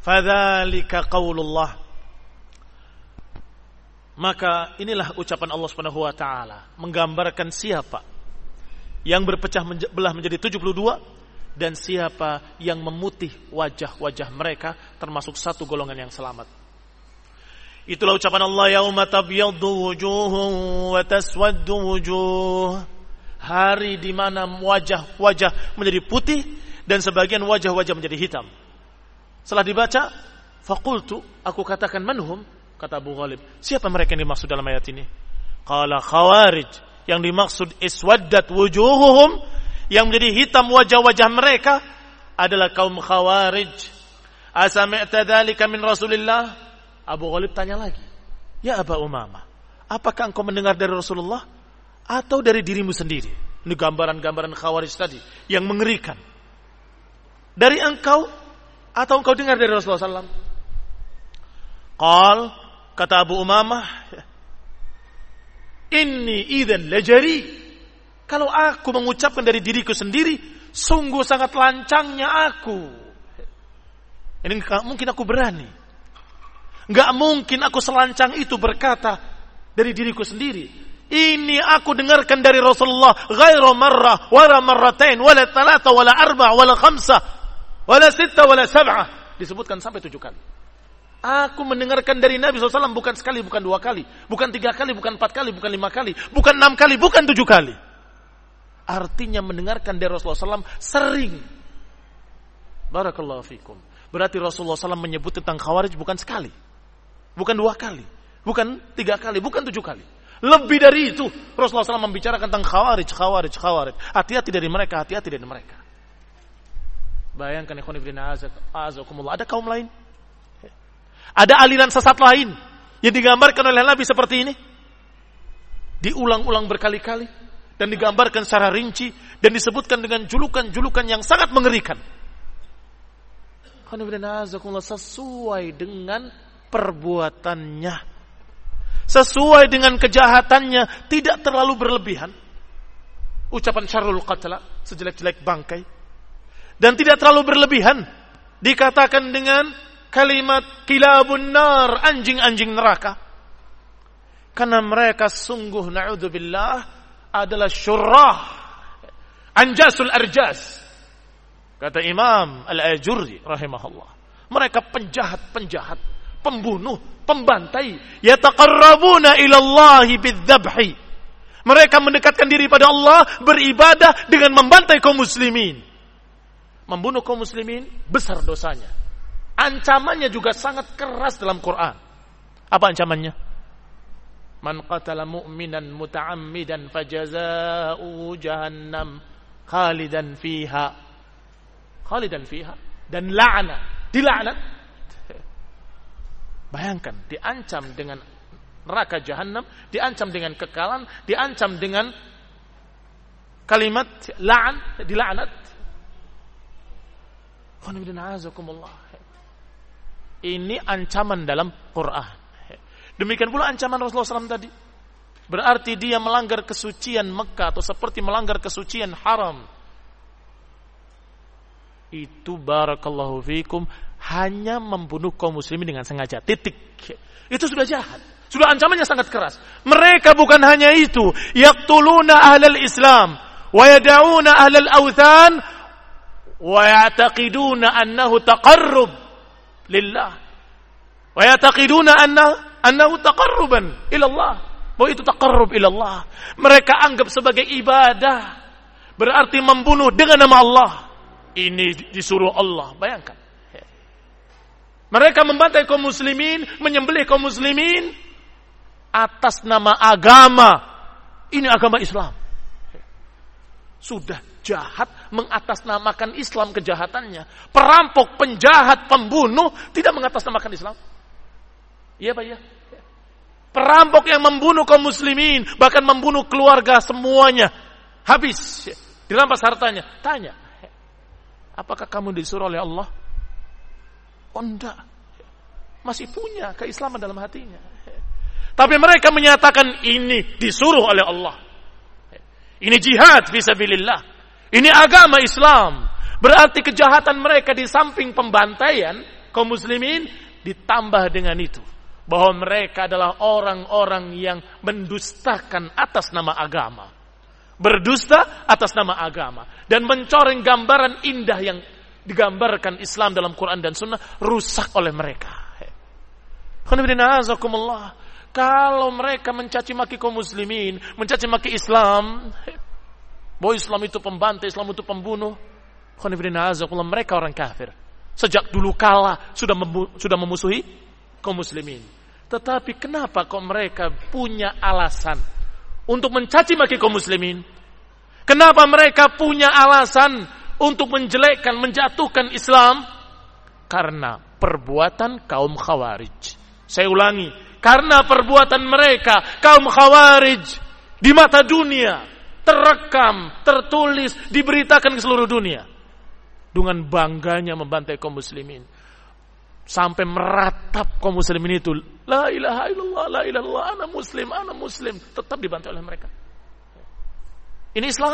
S2: Fadzalika qaulullah. Maka inilah ucapan Allah Subhanahu wa taala menggambarkan siapa yang berpecah belah menjadi 72 dan siapa yang memutih wajah-wajah mereka termasuk satu golongan yang selamat. Itulah ucapan Allah, yauma tabyaddu wujuhun wa taswaddu wujuh. Hari di mana wajah-wajah menjadi putih dan sebagian wajah-wajah menjadi hitam. Setelah dibaca, faqultu, aku katakan manhum, kata Abu Ghalib, siapa mereka yang dimaksud dalam ayat ini? Qala khawarij, yang dimaksud iswaddat wujuhuhum, yang menjadi hitam wajah-wajah mereka adalah kaum khawarij. Asami'ta dzalika min Rasulillah? Abu Ghalib tanya lagi, ya Aba Umamah, apakah engkau mendengar dari Rasulullah atau dari dirimu sendiri? Ini gambaran-gambaran khawarij tadi yang mengerikan. Dari engkau atau engkau dengar dari Rasulullah SAW? Qal, kata Abu Umamah, inni idzan lajari. Kalau aku mengucapkan dari diriku sendiri, sungguh sangat lancangnya aku. Ini enggak mungkin aku berani. Enggak mungkin aku selancang itu berkata dari diriku sendiri. Ini aku dengarkan dari Rasulullah ghairu marrah, wala marratain, wala thalatha, wala arba', wala khamsa, wala sitta, wala sab'ah. Disebutkan sampai 7 kali. Aku mendengarkan dari Nabi SAW bukan sekali, bukan 2 kali, bukan 3 kali, bukan 4 kali, bukan 5 kali, bukan 6 kali, bukan 7 kali. Artinya mendengarkan dari Rasulullah SAW sering. Barakallahu fikum. Berarti Rasulullah SAW menyebut tentang khawarij bukan sekali, bukan 2 kali, bukan 3 kali, bukan 7 kali. Lebih dari itu Rasulullah SAW membicarakan tentang khawarij. Hati-hati dari mereka, hati-hati dari mereka. Bayangkan ikhwan fillah azakumullah, ada kaum lain, ada aliran sesat lain yang digambarkan oleh Nabi seperti ini, diulang-ulang berkali-kali dan digambarkan secara rinci dan disebutkan dengan julukan-julukan yang sangat mengerikan. Sesuai dengan perbuatannya, sesuai dengan kejahatannya, tidak terlalu berlebihan. Ucapan syarrul qatla, sejelek-jelek bangkai, dan tidak terlalu berlebihan dikatakan dengan kalimat kilabun nar, anjing-anjing neraka. Karena mereka sungguh na'udzubillah adalah syurrah, anjasul arjas. Kata Imam Al-Ajurri rahimahullah, mereka penjahat-penjahat, pembunuh, pembantai. Yataqarrabuna ilallahi bidzabhi. Mereka mendekatkan diri pada Allah beribadah dengan membantai kaum muslimin. Membunuh kaum muslimin besar dosanya. Ancamannya juga sangat keras dalam Quran. Apa ancamannya? Man qatala mu'minan muta'ammidan fajazaa'u jahannam khalidan fiha dan dilaknat. Bayangkan, diancam dengan neraka jahanam, diancam dengan kekalan, diancam dengan kalimat dilaknat. Ini ancaman dalam Quran. Demikian pula ancaman Rasulullah SAW tadi. Berarti dia melanggar kesucian Mekah atau seperti melanggar kesucian haram. Itu barakallahu fikum hanya membunuh kaum muslimin dengan sengaja. Titik. Itu sudah jahat. Sudah ancamannya sangat keras. Mereka bukan hanya itu, yaqtuluna ahlal Islam wa yad'una ahlal awthan wa ya'taqiduna annahu taqarrub lillah. Wa ya'taqiduna annahu taqarruban ila Allah. Bahwa itu taqarrub ila Allah. Mereka anggap sebagai ibadah. Berarti membunuh dengan nama Allah. Ini disuruh Allah. Bayangkan. Mereka membantai kaum muslimin, menyembelih kaum muslimin atas nama agama. Ini agama Islam. Sudah jahat mengatasnamakan Islam kejahatannya. Perampok, penjahat, pembunuh tidak mengatasnamakan Islam. Iya Pak ya. Perampok yang membunuh kaum muslimin, bahkan membunuh keluarga semuanya, habis, dirampas hartanya. Tanya, apakah kamu disuruh oleh Allah? Oh enggak, masih punya keislaman dalam hatinya. Tapi mereka menyatakan ini disuruh oleh Allah. Ini jihad fisabilillah. Ini agama Islam. Berarti kejahatan mereka di samping pembantaian kaum muslimin, ditambah dengan itu bahwa mereka adalah orang-orang yang mendustakan atas nama agama. Berdusta atas nama agama dan mencoreng gambaran indah yang digambarkan Islam dalam Quran dan Sunnah rusak oleh mereka. Kalau mereka mencaci maki kaum muslimin, mencaci maki Islam, bahwa Islam itu pembantai, Islam itu pembunuh, mereka orang kafir. Sejak dulu kala sudah memusuhi kaum muslimin. Tetapi kenapa kok mereka punya alasan untuk mencaci maki kaum muslimin? Kenapa mereka punya alasan untuk menjelekkan, menjatuhkan Islam? Karena perbuatan kaum Khawarij. Saya ulangi, karena perbuatan mereka kaum Khawarij di mata dunia terekam, tertulis, diberitakan ke seluruh dunia. Dengan bangganya membantai kaum muslimin. Sampai meratap kaum muslimin itu, la ilaha illallah, la ilaha illallah, ana muslim, tetap dibantai oleh mereka. Ini Islam.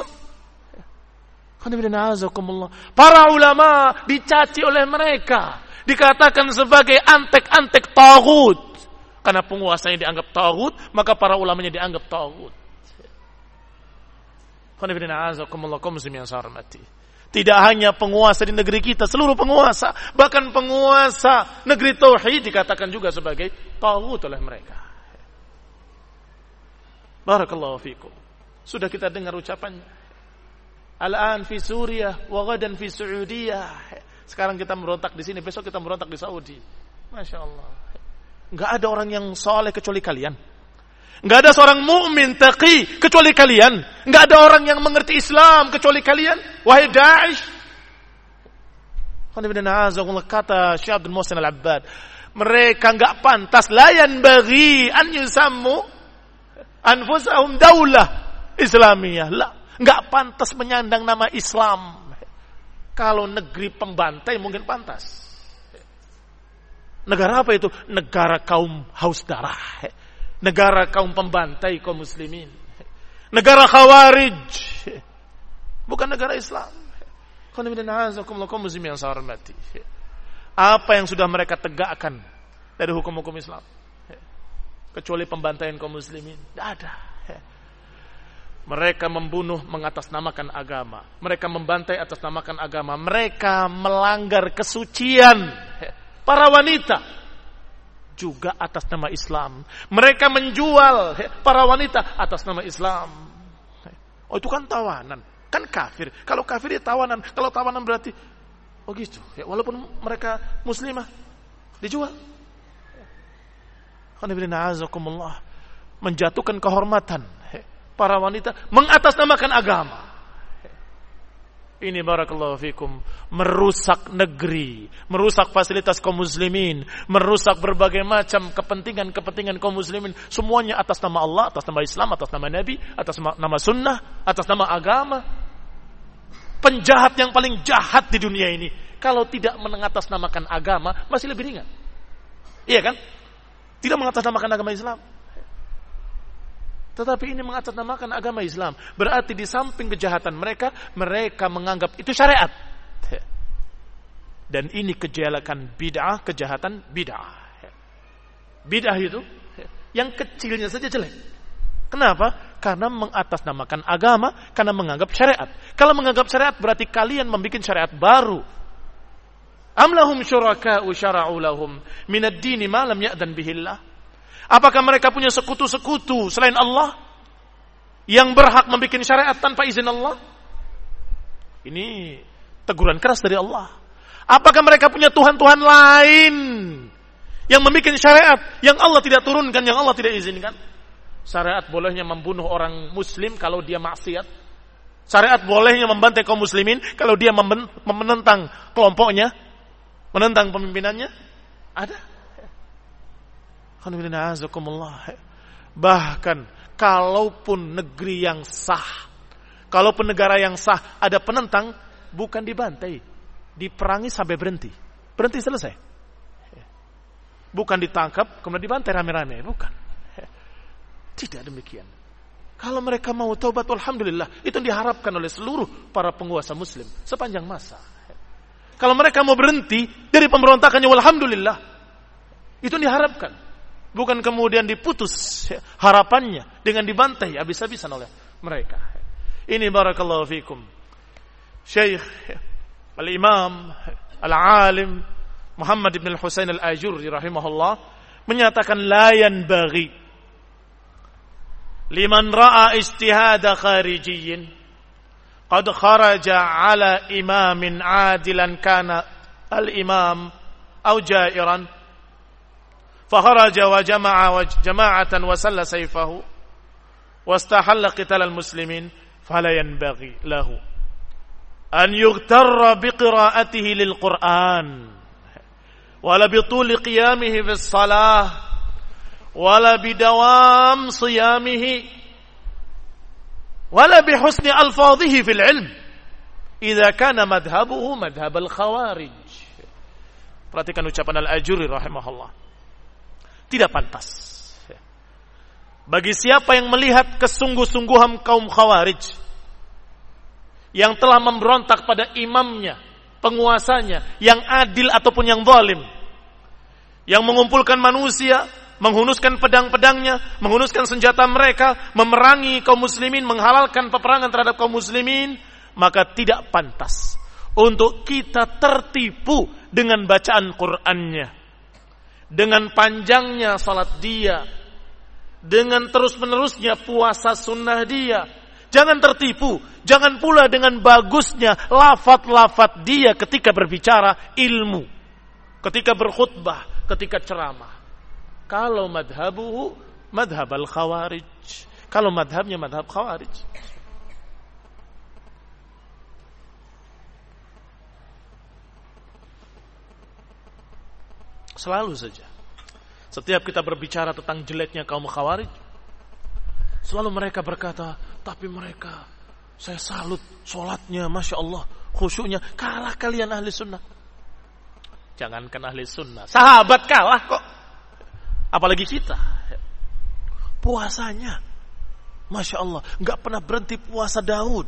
S2: Para ulama dicaci oleh mereka, dikatakan sebagai antek-antek taghut. Karena penguasanya dianggap taghut, maka para ulamanya dianggap taghut. Tidak hanya penguasa di negeri kita, seluruh penguasa, bahkan penguasa negeri tauhid dikatakan juga sebagai taghut oleh mereka. Barakallahu fikum. Sudah kita dengar ucapannya. Al-an fi Suriah wa ghadan fi Saudiyah. Sekarang kita merontak di sini, besok kita merontak di Saudi. Masya Allah. Enggak ada orang yang saleh kecuali kalian. Enggak ada seorang mukmin taqi kecuali kalian. Enggak ada orang yang mengerti Islam kecuali kalian. Wahai Daesh. Kata Syekh Abdul Muhsin Al-Abbad, mereka enggak pantas, la yanbaghi an yusammu anfusahum daulah Islamiyah. La, enggak pantas menyandang nama Islam. Kalau negeri pembantai mungkin pantas. Negara apa itu? Negara kaum haus darah. Negara kaum pembantai kaum muslimin. Negara Khawarij. Bukan negara Islam. Apa yang sudah mereka tegakkan dari hukum-hukum Islam? Kecuali pembantaian kaum muslimin. Tidak ada. Mereka membunuh mengatasnamakan agama. Mereka membantai atasnamakan agama. Mereka melanggar kesucian para wanita juga atas nama Islam. Mereka menjual para wanita atas nama Islam. Oh, itu kan tawanan, kan kafir. Kalau kafir ya tawanan. Kalau tawanan berarti oh gitu. Ya, walaupun mereka muslimah dijual. Menjatuhkan kehormatan para wanita, mengatasnamakan agama. Ini barakallahu fikum, merusak negeri, merusak fasilitas kaum muslimin, merusak berbagai macam kepentingan kaum muslimin, semuanya atas nama Allah, atas nama Islam, atas nama Nabi, atas nama sunnah, atas nama agama. Penjahat yang paling jahat di dunia ini, kalau tidak mengatasnamakan agama, masih lebih ringan. Iya kan? Tidak mengatasnamakan agama Islam. Tetapi ini mengatasnamakan agama Islam. Berarti di samping kejahatan mereka, mereka menganggap itu syariat. Dan ini kejelekan bid'ah, kejahatan bid'ah. Bid'ah itu yang kecilnya saja jelek. Kenapa? Karena mengatasnamakan agama, karena menganggap syariat. Kalau menganggap syariat berarti kalian membuat syariat baru. Am lahum syuraka'u syara'u lahum minad dini ma lam ya'dan bihillah. Apakah mereka punya sekutu-sekutu selain Allah yang berhak membuat syariat tanpa izin Allah? Ini teguran keras dari Allah. Apakah mereka punya Tuhan-Tuhan lain yang membuat syariat yang Allah tidak turunkan, yang Allah tidak izinkan? Syariat bolehnya membunuh orang muslim kalau dia maksiat. Syariat bolehnya membantai kaum muslimin kalau dia menentang kelompoknya, menentang pemimpinannya. Ada. Bahkan kalaupun negeri yang sah, kalaupun negara yang sah ada penentang, bukan dibantai, diperangi sampai berhenti selesai. Bukan ditangkap kemudian dibantai rame-rame, bukan. Tidak demikian. Kalau mereka mau taubat, alhamdulillah, itu diharapkan oleh seluruh para penguasa muslim sepanjang masa. Kalau mereka mau berhenti dari pemberontakannya, walhamdulillah. Itu diharapkan. Bukan kemudian diputus harapannya dengan dibantai habis-habisan oleh mereka. Ini barakallahu fikum. Syekh Al-Imam Al-Alim Muhammad ibn al-Husain al-Ajurri rahimahullah menyatakan la yanbaghi liman ra'a ijtihada kharijiyyin qad kharaja ala imamin adilan kana al-imam aw ja'iran فخرج وجمع جماعة وسل سيفه واستحل قتال المسلمين فلا ينبغي له أن يغتر بقراءته للقرآن ولا بطول قيامه في الصلاة ولا بدوام صيامه ولا بحسن ألفاظه في العلم إذا كان مذهبه مذهب الخوارج. Perhatikan ucapan Al-Ajurri rahimahullah. Tidak pantas bagi siapa yang melihat kesungguh-sungguhan kaum Khawarij yang telah memberontak pada imamnya, penguasanya, yang adil ataupun yang zalim, yang mengumpulkan manusia, menghunuskan pedang-pedangnya, menghunuskan senjata mereka, memerangi kaum muslimin, menghalalkan peperangan terhadap kaum muslimin, maka tidak pantas untuk kita tertipu dengan bacaan Qur'annya, dengan panjangnya salat dia, dengan terus-menerusnya puasa sunnah dia. Jangan tertipu, jangan pula dengan bagusnya lafaz-lafaz dia ketika berbicara ilmu, ketika berkhutbah, ketika ceramah. Kalau madhabuhu madhab al-khawarij, kalau madhabnya madhab khawarij. Selalu saja setiap kita berbicara tentang jeleknya kaum Khawarij, selalu mereka berkata, tapi mereka, saya salut sholatnya, Masya Allah, khusyuknya, kalah kalian ahli sunnah. Jangankan ahli sunnah, sahabat kalah kok, apalagi kita. Puasanya, Masya Allah, gak pernah berhenti puasa Daud.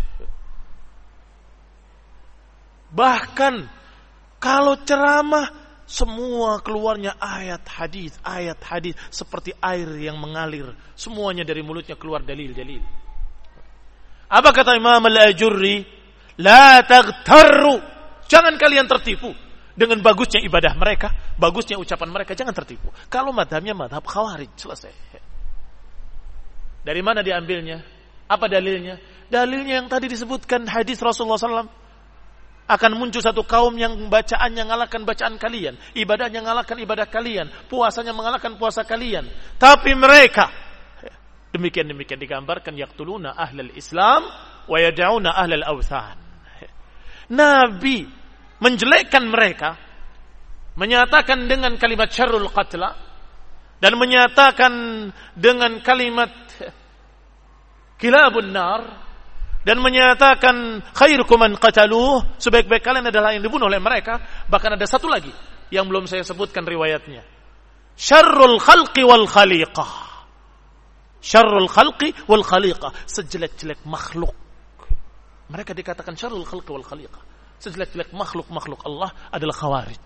S2: Bahkan kalau ceramah, semua keluarnya ayat hadis seperti air yang mengalir. Semuanya dari mulutnya keluar dalil-dalil. Apa kata Imam Al-Ajurri? La taghtarru. Jangan kalian tertipu dengan bagusnya ibadah mereka, bagusnya ucapan mereka. Jangan tertipu. Kalau madhabnya madhab Khawarij, selesai. Dari mana diambilnya? Apa dalilnya? Dalilnya yang tadi disebutkan hadis Rasulullah SAW. Akan muncul satu kaum yang bacaannya mengalahkan bacaan kalian, ibadahnya mengalahkan ibadah kalian, puasanya mengalahkan puasa kalian. Tapi mereka demikian digambarkan yaqtuluna ahlal Islam wa yad'una ahlal awthan. Nabi menjelekkan mereka, menyatakan dengan kalimat syarrul qatla, dan menyatakan dengan kalimat kilabun nar, dan menyatakan khairukum man qataluh, sebaik-baik kalian adalah yang dibunuh oleh mereka. Bahkan ada satu lagi yang belum saya sebutkan riwayatnya, syarrul khalqi wal khaliqah. Syarrul khalqi wal khaliqah, sejelek-jelek makhluk. Mereka dikatakan syarrul khalqi wal khaliqah, sejelek-jelek makhluk Allah adalah Khawarij.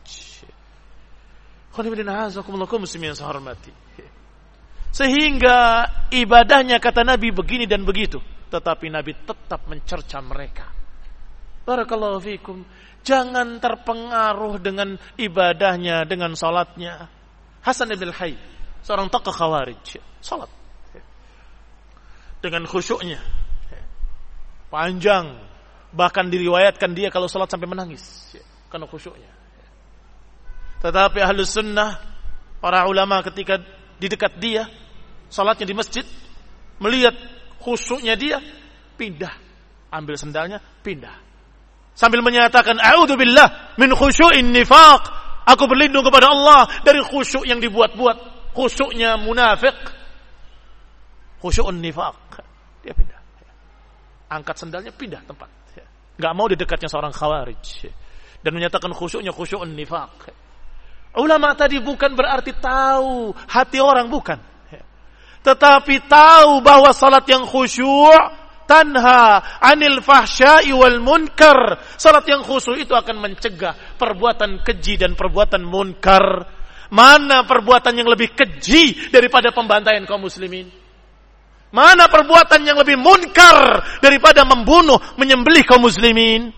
S2: Sehingga ibadahnya kata Nabi begini dan begitu, tetapi Nabi tetap mencerca mereka. Barakallahu fikum. Jangan terpengaruh dengan ibadahnya, dengan salatnya. Hasan ibn al-Hayy, seorang tokoh Khawarij, salat dengan khusyuknya panjang, bahkan diriwayatkan dia kalau salat sampai menangis karena khusyuknya. Tetapi ahlus sunnah, para ulama ketika di dekat dia, salatnya di masjid, melihat khusyuknya dia, pindah, ambil sendalnya, pindah, sambil menyatakan a'udzubillah min khusyu'in nifaq, aku berlindung kepada Allah dari khusyuk yang dibuat-buat, khusyuknya munafik, khusyu'un nifaq. Dia pindah, angkat sendalnya, pindah tempat, gak mau di dekatnya seorang Khawarij, dan menyatakan khusyuknya khusyu'un nifaq. Ulama tadi bukan berarti tahu hati orang, bukan, tetapi tahu bahwa salat yang khusyuk tanha 'anil fahsya'i wal munkar. Salat yang khusyuk itu akan mencegah perbuatan keji dan perbuatan munkar. Mana perbuatan yang lebih keji daripada pembantaian kaum muslimin? Mana perbuatan yang lebih munkar daripada membunuh, menyembelih kaum muslimin?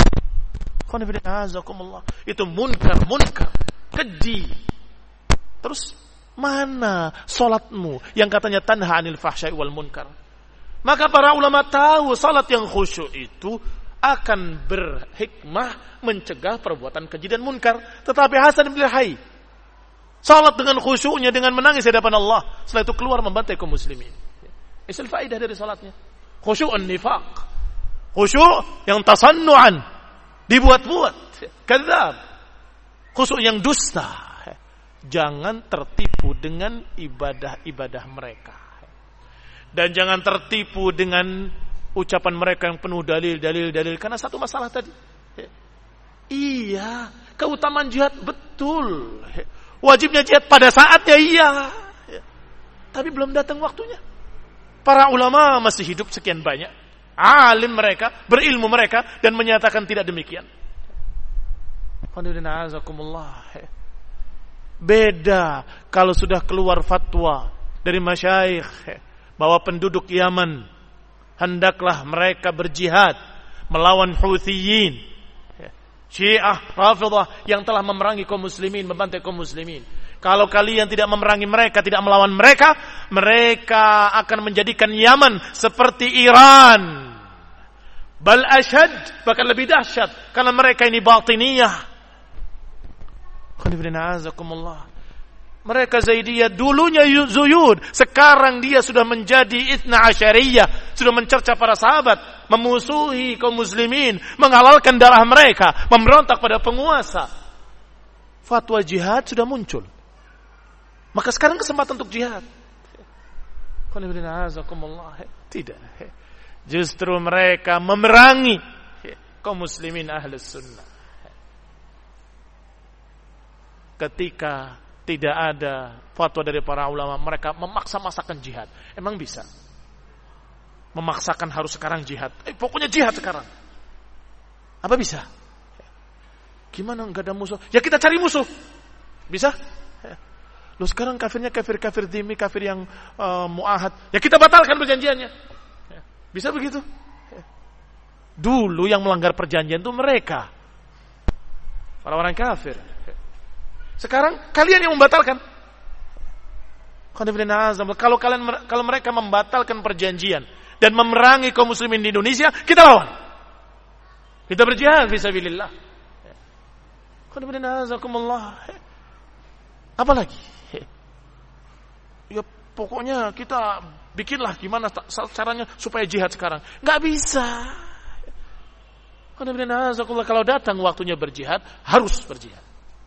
S2: Itu munkar, keji. Terus mana salatmu yang katanya tanha 'anil fahsya'i wal munkar? Maka para ulama tahu salat yang khusyuk itu akan berhikmah mencegah perbuatan keji dan munkar. Tetapi Hasan bin Hayy salat dengan khusyuknya, dengan menangis di hadapan Allah, setelah itu keluar membantai kaum muslimin. Isil faidah dari salatnya. Khusyu'un nifaq. Khusyuk yang tasannu'an, dibuat-buat, kadzab. Khusyuk yang dusta. Jangan tertipu dengan ibadah-ibadah mereka. Dan jangan tertipu dengan ucapan mereka yang penuh dalil. Karena satu masalah tadi. Iya, keutamaan jihad betul. Wajibnya jihad pada saatnya, iya. Tapi belum datang waktunya. Para ulama masih hidup sekian banyak. Alim mereka, berilmu mereka, dan menyatakan tidak demikian. Beda kalau sudah keluar fatwa dari masyayikh bahwa penduduk Yaman hendaklah mereka berjihad melawan Houtsiyin, Syiah, Rafidah yang telah memerangi kaum muslimin, membantai kaum muslimin. Kalau kalian tidak memerangi mereka, tidak melawan mereka, mereka akan menjadikan Yaman seperti Iran. Bal asyad, bahkan lebih dahsyat, karena mereka ini batiniyah. Mereka Zaidiyah dulunya Zuyud, sekarang dia sudah menjadi Itsna Asyariyah, sudah mencerca para sahabat, memusuhi kaum muslimin, menghalalkan darah mereka, memberontak pada penguasa. Fatwa jihad sudah muncul. Maka sekarang kesempatan untuk jihad. Tidak. Justru mereka memerangi kaum muslimin ahlus sunnah. Ketika tidak ada fatwa dari para ulama, mereka memaksa-masakan jihad. Emang bisa? Memaksakan harus sekarang jihad. Pokoknya jihad sekarang. Apa bisa? Gimana enggak ada musuh? Ya kita cari musuh. Bisa? Loh sekarang kafirnya kafir dhimmi, kafir yang muahad. Ya kita batalkan perjanjiannya. Bisa begitu? Dulu yang melanggar perjanjian itu mereka. Orang-orang kafir. Sekarang kalian yang membatalkan. Kalau mereka membatalkan perjanjian dan memerangi kaum muslimin di Indonesia, kita lawan. Kita berjihad fisabilillah. Apa lagi? Ya pokoknya kita bikinlah gimana caranya supaya jihad sekarang. Enggak bisa. Kalau datang waktunya berjihad, harus berjihad.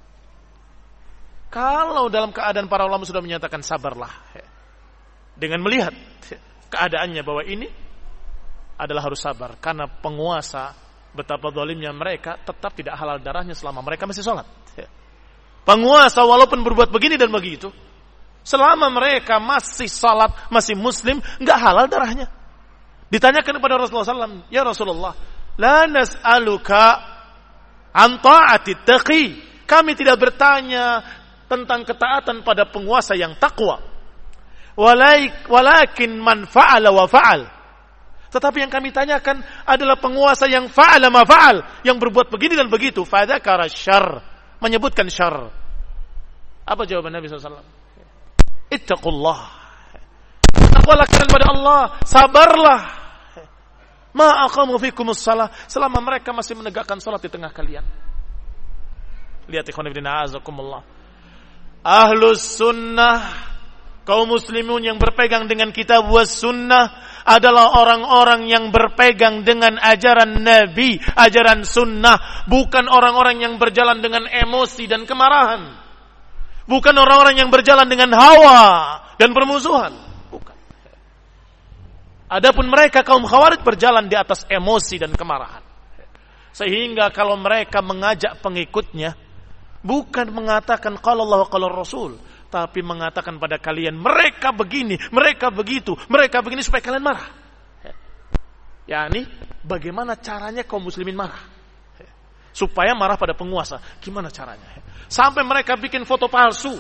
S2: Kalau dalam keadaan para ulama sudah menyatakan sabarlah, dengan melihat keadaannya bahwa ini adalah harus sabar, karena penguasa betapa zalimnya mereka, tetap tidak halal darahnya selama mereka masih sholat. Penguasa walaupun berbuat begini dan begitu, selama mereka masih sholat, masih muslim, enggak halal darahnya. Ditanyakan kepada Rasulullah SAW, ya Rasulullah, la nas'aluka an ta'ati taqi. Kami tidak bertanya tentang ketaatan pada penguasa yang takwa. Walakin man fa'ala wa fa'al. Tetapi yang kami tanyakan adalah penguasa yang fa'ala ma fa'al, yang berbuat begini dan begitu. Fadzakara syarr, menyebutkan syarr. Apa jawaban Nabi SAW? Ittaqullah. Takwalah kepada Allah, sabarlah. Ma aqamu fikumus shalah, selama mereka masih menegakkan salat di tengah kalian. Lihat ikhwan fillah azakumullah. Ahlus sunnah, kaum muslimun yang berpegang dengan kitab was sunnah adalah orang-orang yang berpegang dengan ajaran Nabi, ajaran sunnah, bukan orang-orang yang berjalan dengan emosi dan kemarahan, bukan orang-orang yang berjalan dengan hawa dan permusuhan, bukan. Adapun mereka kaum Khawarij berjalan di atas emosi dan kemarahan, sehingga kalau mereka mengajak pengikutnya bukan mengatakan qala Allah wa qala Rasul, tapi mengatakan pada kalian mereka begini, mereka begitu, mereka begini supaya kalian marah. yakni bagaimana caranya kaum muslimin marah, supaya marah pada penguasa. Gimana caranya? Sampai mereka bikin foto palsu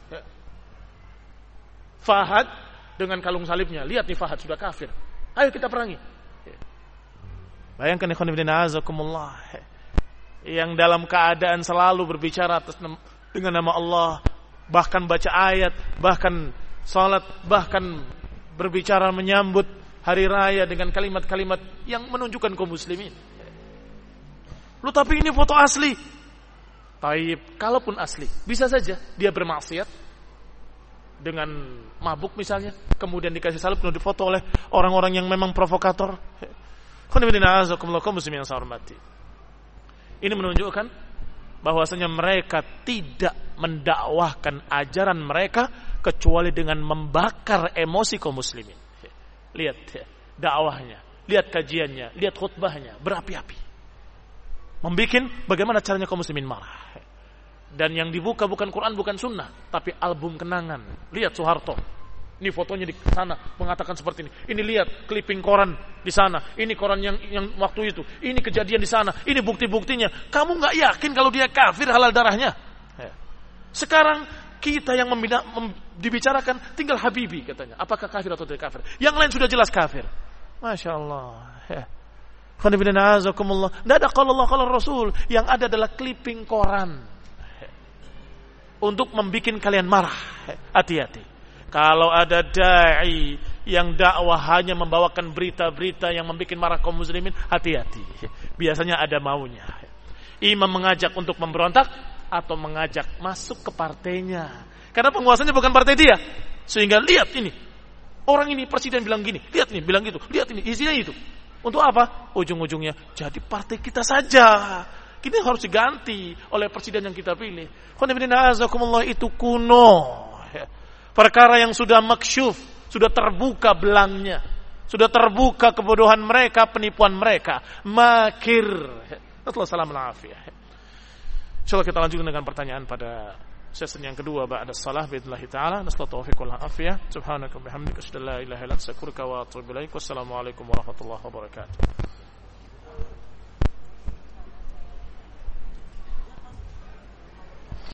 S2: Fahad dengan kalung salibnya. Lihat nih, Fahad sudah kafir, ayo kita perangi. Bayangkan ikhwan fillah azakumullah, yang dalam keadaan selalu berbicara dengan nama Allah, bahkan baca ayat, bahkan salat, bahkan berbicara menyambut hari raya dengan kalimat-kalimat yang menunjukkan kaum muslimin. Lu tapi ini foto asli. Taib, kalaupun asli, bisa saja dia bermaksiat dengan mabuk misalnya, kemudian dikasih salib, kemudian difoto oleh orang-orang yang memang provokator. Kaum muslimin yang saya hormati. Ini menunjukkan bahwasanya mereka tidak mendakwahkan ajaran mereka kecuali dengan membakar emosi kaum muslimin. Lihat dakwahnya, lihat kajiannya, lihat khutbahnya, berapi-api. Membikin bagaimana caranya kaum muslimin marah. Dan yang dibuka bukan Quran, bukan sunnah, tapi album kenangan. Lihat Soeharto, ini fotonya di sana mengatakan seperti ini. Ini lihat clipping koran di sana. Ini koran yang waktu itu. Ini kejadian di sana. Ini bukti-buktinya. Kamu nggak yakin kalau dia kafir, halal darahnya? Sekarang kita yang dibicarakan tinggal Habibi katanya. Apakah kafir atau tidak kafir? Yang lain sudah jelas kafir. Masya Allah. Tidak ada kalau Allah kalau Rasul. Yang ada adalah clipping koran untuk membikin kalian marah. Hati-hati. Kalau ada da'i yang dakwah hanya membawakan berita-berita yang membuat marah kaum muslimin, hati-hati. Biasanya ada maunya. Imam mengajak untuk memberontak atau mengajak masuk ke partainya. Karena penguasanya bukan partai dia. Sehingga lihat ini. Orang ini presiden bilang gini, lihat ini bilang gitu, lihat ini isinya itu. Untuk apa? Ujung-ujungnya jadi partai kita saja. Kita harus diganti oleh presiden yang kita pilih. Itu kuno. Perkara yang sudah maksyuf, sudah terbuka belangnya, sudah terbuka kebodohan mereka, penipuan mereka, makir. Assalamualaikum. Insyaallah kita lanjutkan dengan pertanyaan pada sesi yang kedua ba'da shalah billahi taala. Nasallahu taufiq wal afiyah. Subhanaka bihamdika asyhadu an la ilaha illa anta astaghfiruka wa atubu ilaik. Wassalamualaikum warahmatullahi wabarakatuh.